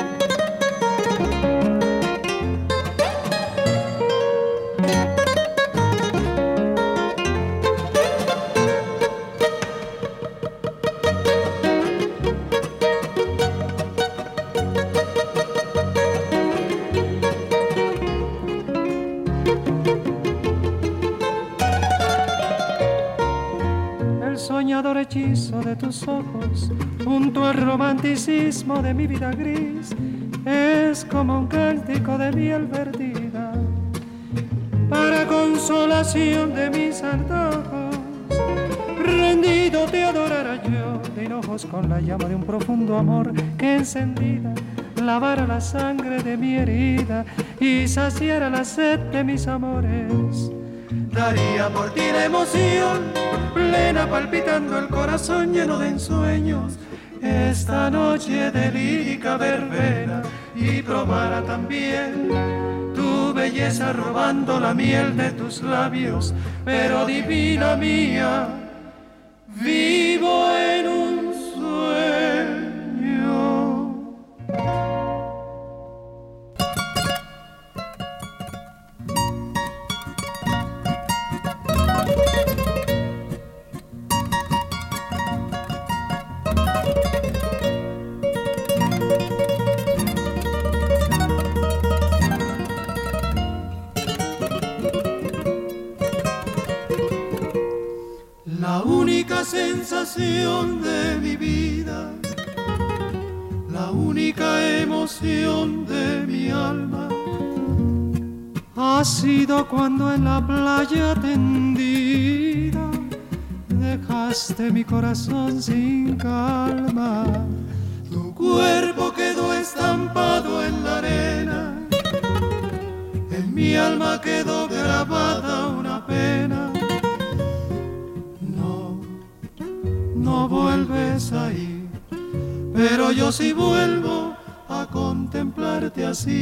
S18: Hechizo de tus ojos junto al romanticismo de mi vida gris es como un cántico de miel vertida para consolación de mis antojos. Rendido te adorara yo de hinojos con la llama de un profundo amor que encendida lavara la sangre de mi herida y saciara la sed de mis amores. Daría por ti la emoción plena, palpitando el corazón lleno de ensueños, esta noche de lírica verbena, y probara también tu belleza robando la miel de tus labios. Pero divina mía, vivo en un sueño. La única sensación de mi vida, la única emoción de mi alma, ha sido cuando en la playa tendida dejaste mi corazón sin calma. Tu cuerpo quedó estampado en la arena, en mi alma quedó grabada una pena. No vuelves ahí, pero yo sí vuelvo a contemplarte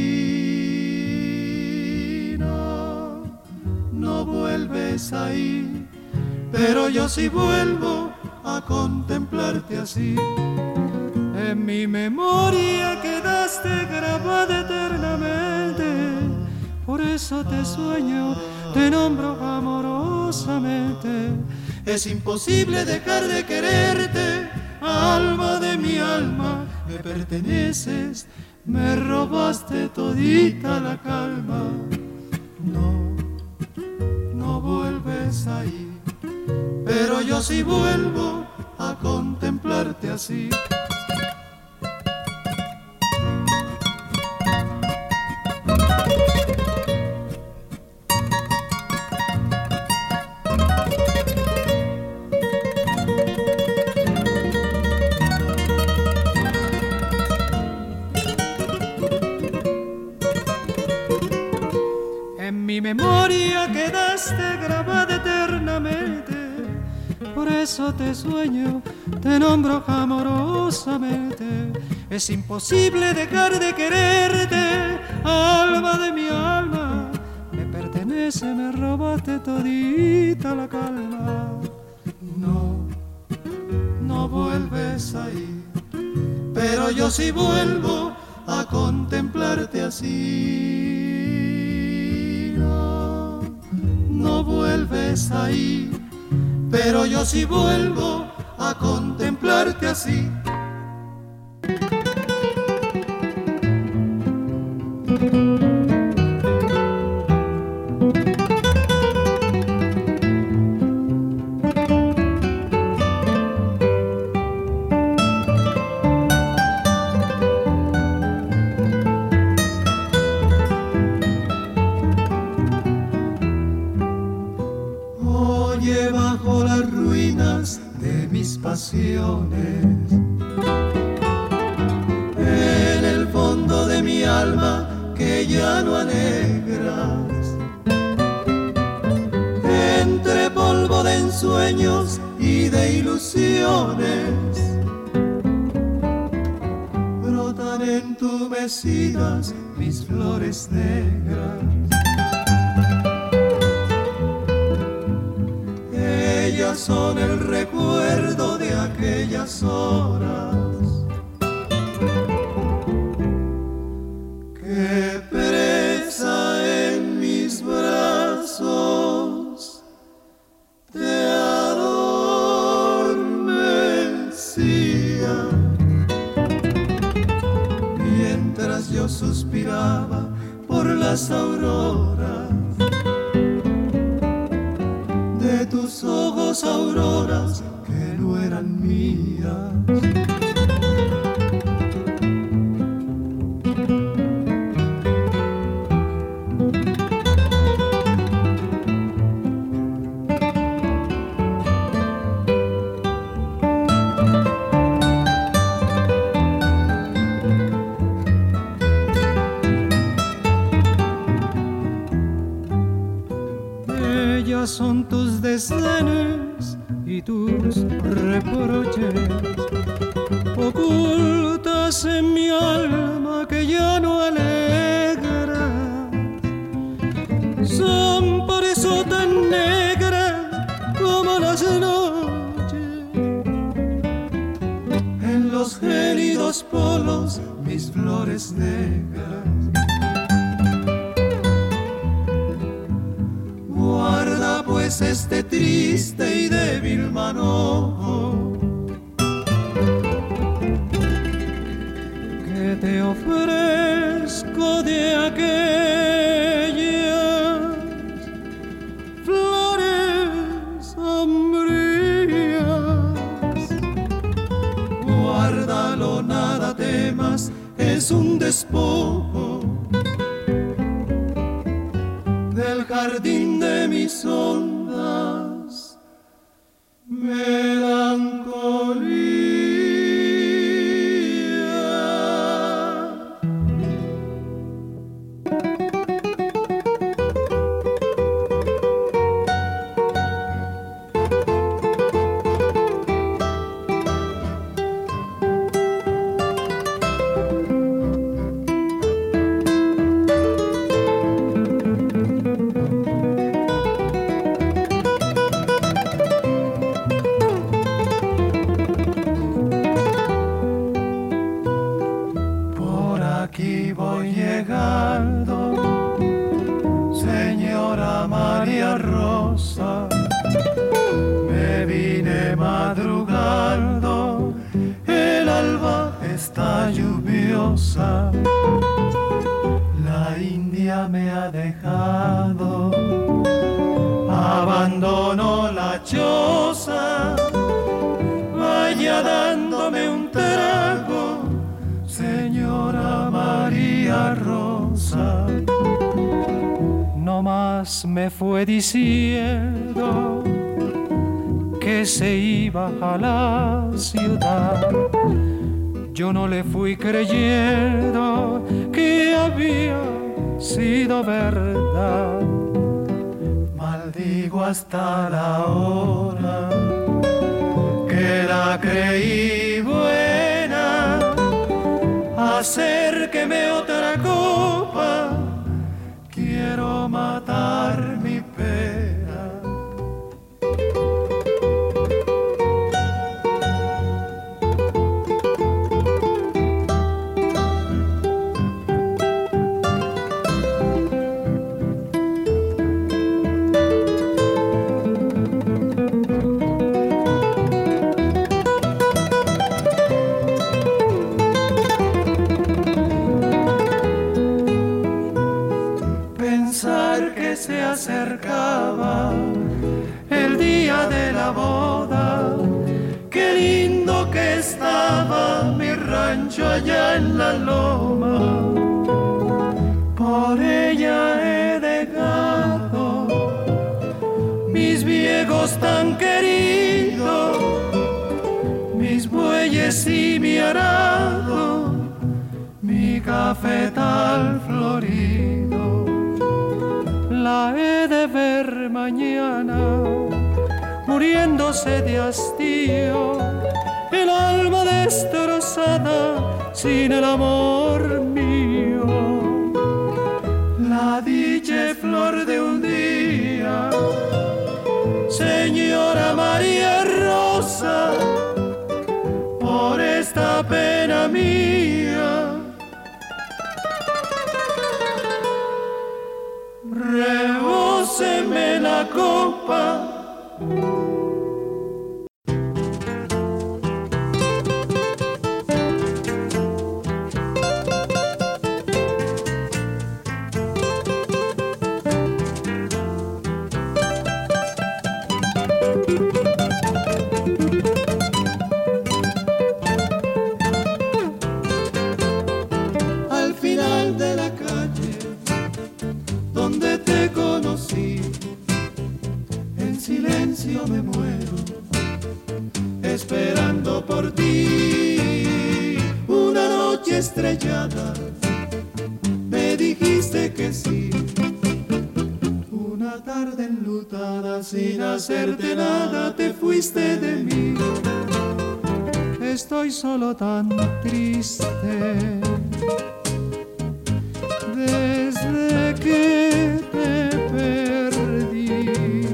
S18: así. No, no vuelves ahí, pero yo sí vuelvo a contemplarte así. En mi memoria quedaste grabada eternamente por eso te sueño, te nombro amorosamente.
S8: Es imposible dejar de quererte, alma de mi alma, me perteneces, me robaste todita la calma. No, no vuelves ahí, pero yo sí vuelvo a contemplarte así.
S18: En mi memoria quedaste grabada eternamente, por eso te sueño, te nombro amorosamente. Es imposible dejar de quererte, alma de mi alma, me pertenece, me robaste todita la calma.
S8: No, no vuelves ahí, pero yo sí vuelvo a contemplarte así. No, no vuelves ahí, pero yo sí vuelvo a contemplarte así. Oye, bajo las ruinas de mis pasiones, en el fondo de mi alma que ya no alegras, entre polvo de ensueños y de ilusiones, brotan entumecidas mis flores negras. Ellas son el recuerdo de aquellas horas que presa en mis brazos te adormecía, mientras yo suspiraba por las auroras de tus ojos, auroras que no eran mías.
S18: Ellas son tus desdenes y tus reproches, ocultas en mi alma que ya no alegra. Son por eso tan negras como las noches, en los gélidos polos mis flores negras. Guarda pues este triste y débil manojo que te ofrezco de aquellas flores sombrías. Guárdalo, nada temas, es un despojo del jardín de mis ondas melancolía. rosa. Me vine madrugando, el alba está lluviosa. La India me ha dejado, abandono la choza. Vaya dándome un trago, señora María Rosa. No más me fue diciendo que se iba a la ciudad. Yo no le fui creyendo que había sido verdad. Maldigo hasta la hora que la creí buena. Acérqueme otra copa, quiero matar mi pena. Se acercaba el día de la boda, qué lindo que estaba mi rancho allá en la loma. Por ella he dejado mis viejos tan queridos, mis bueyes y mi arado, mi cafetal florido. La he de ver mañana, muriéndose de hastío, el alma destrozada sin el amor mío. La dicha flor de un día, señora María Rosa, por esta pena mía. Rebóseme la copa. Al final de la calle donde te conocí, en silencio me muero, esperando por ti. Una noche estrellada, me dijiste que sí. Una tarde enlutada, sin hacerte nada, te fuiste de mí. Estoy solo tan triste desde que te perdí,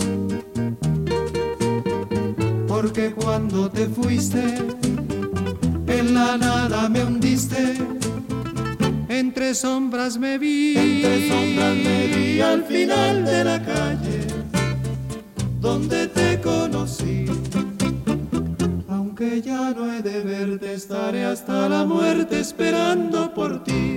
S18: porque cuando te fuiste en la nada me hundiste, entre sombras me vi, entre sombras me vi al final de la calle donde te conocí. Aunque ya no he de verte, estaré hasta la muerte esperando por ti.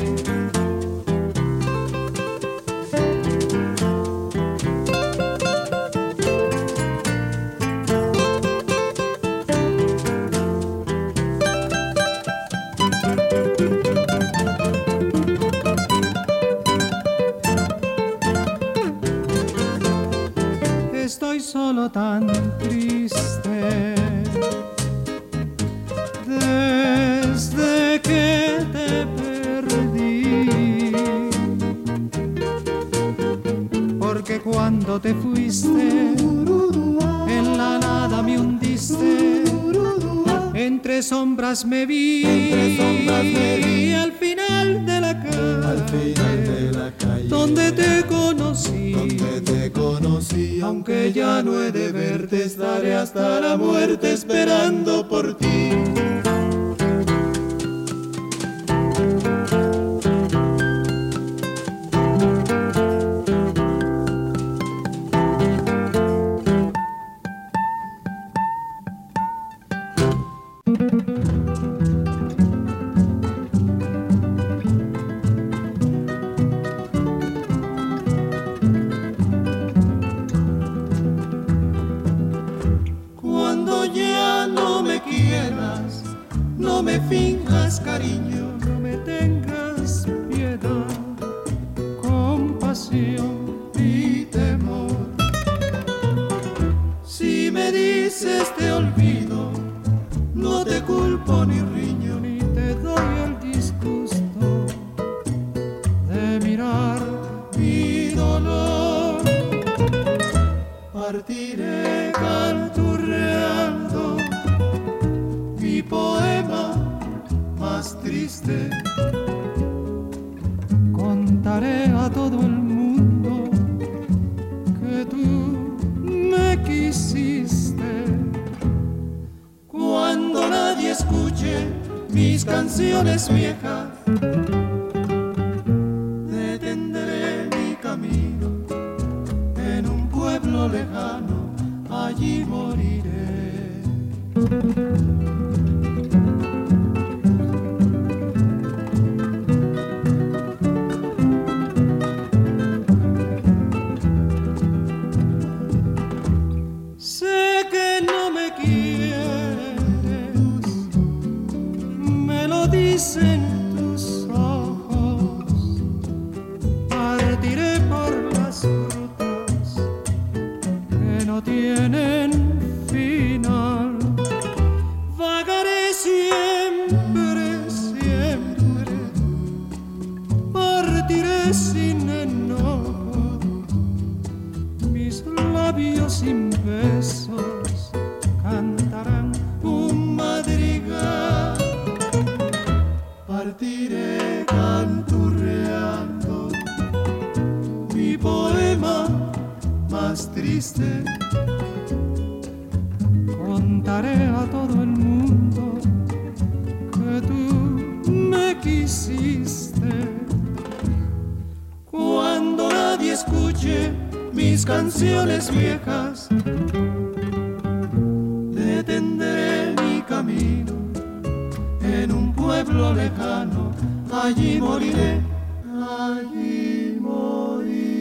S18: Estoy solo tan triste desde que te perdí, porque cuando te fuiste en la nada me hundiste, entre sombras me vi, entre sombras me vi al final de la calle, al final de la calle donde te conocí, donde te conocí. Aunque ya no he de verte, estaré hasta la muerte esperando por ti. poema más triste. Contaré a todo el mundo que tú me quisiste. Cuando nadie escuche mis canciones viejas, detendré mi camino en un pueblo lejano, allí moriré. Sé que no me quieres, me lo dicen tus ojos. Partiré por las rutas que no tienen final. Vagaré siempre, siempre. Partiré sin enojo. Mis labios sin besos cantarán un madrigal. Partiré canturreando mi poema más triste. Contaré a todo el mundo que tú me quisiste. Cuando nadie escuche mis canciones viejas, detendré mi camino en un pueblo lejano, allí moriré, allí moriré.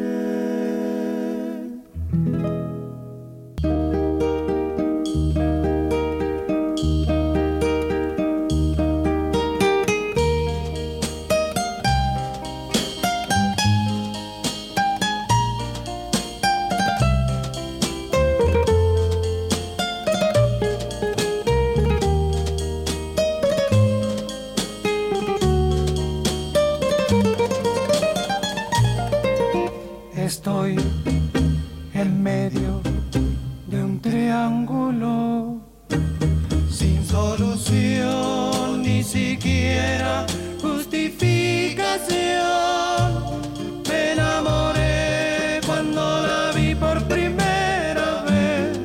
S18: Estoy en medio de un triángulo sin solución, ni siquiera justificación. Me enamoré cuando la vi por primera vez,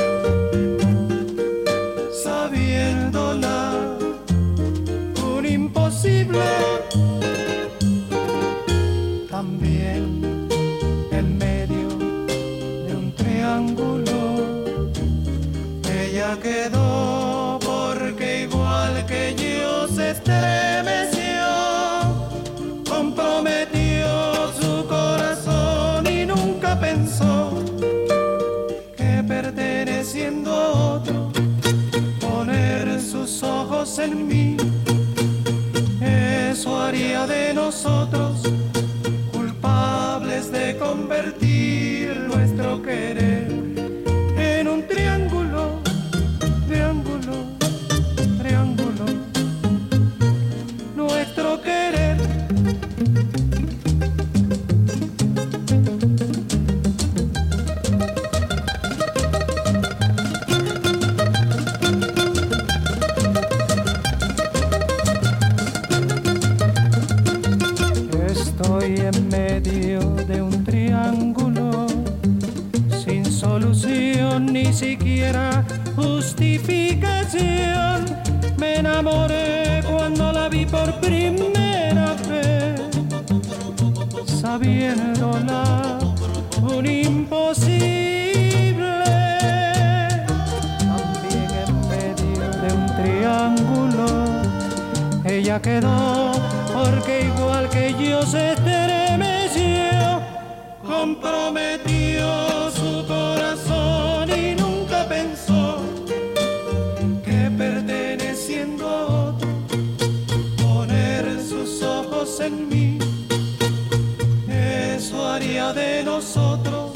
S18: sabiéndola un imposible. También en medio de un triángulo ella quedó, porque igual que yo se estremeció, comprometió su corazón y nunca pensó que perteneciendo a otro, poner sus ojos en mí, eso haría de nosotros de convertir nuestro querer en un triángulo, triángulo, triángulo, nuestro querer. Estoy en medio de un triángulo sin solución, ni siquiera justificación. Me enamoré cuando la vi por primera vez, sabiéndola un imposible. También en medio de un triángulo ella quedó, porque igual que yo se estremeció, comprometió su corazón y nunca pensó que perteneciendo a otro, poner sus ojos en mí, eso haría de nosotros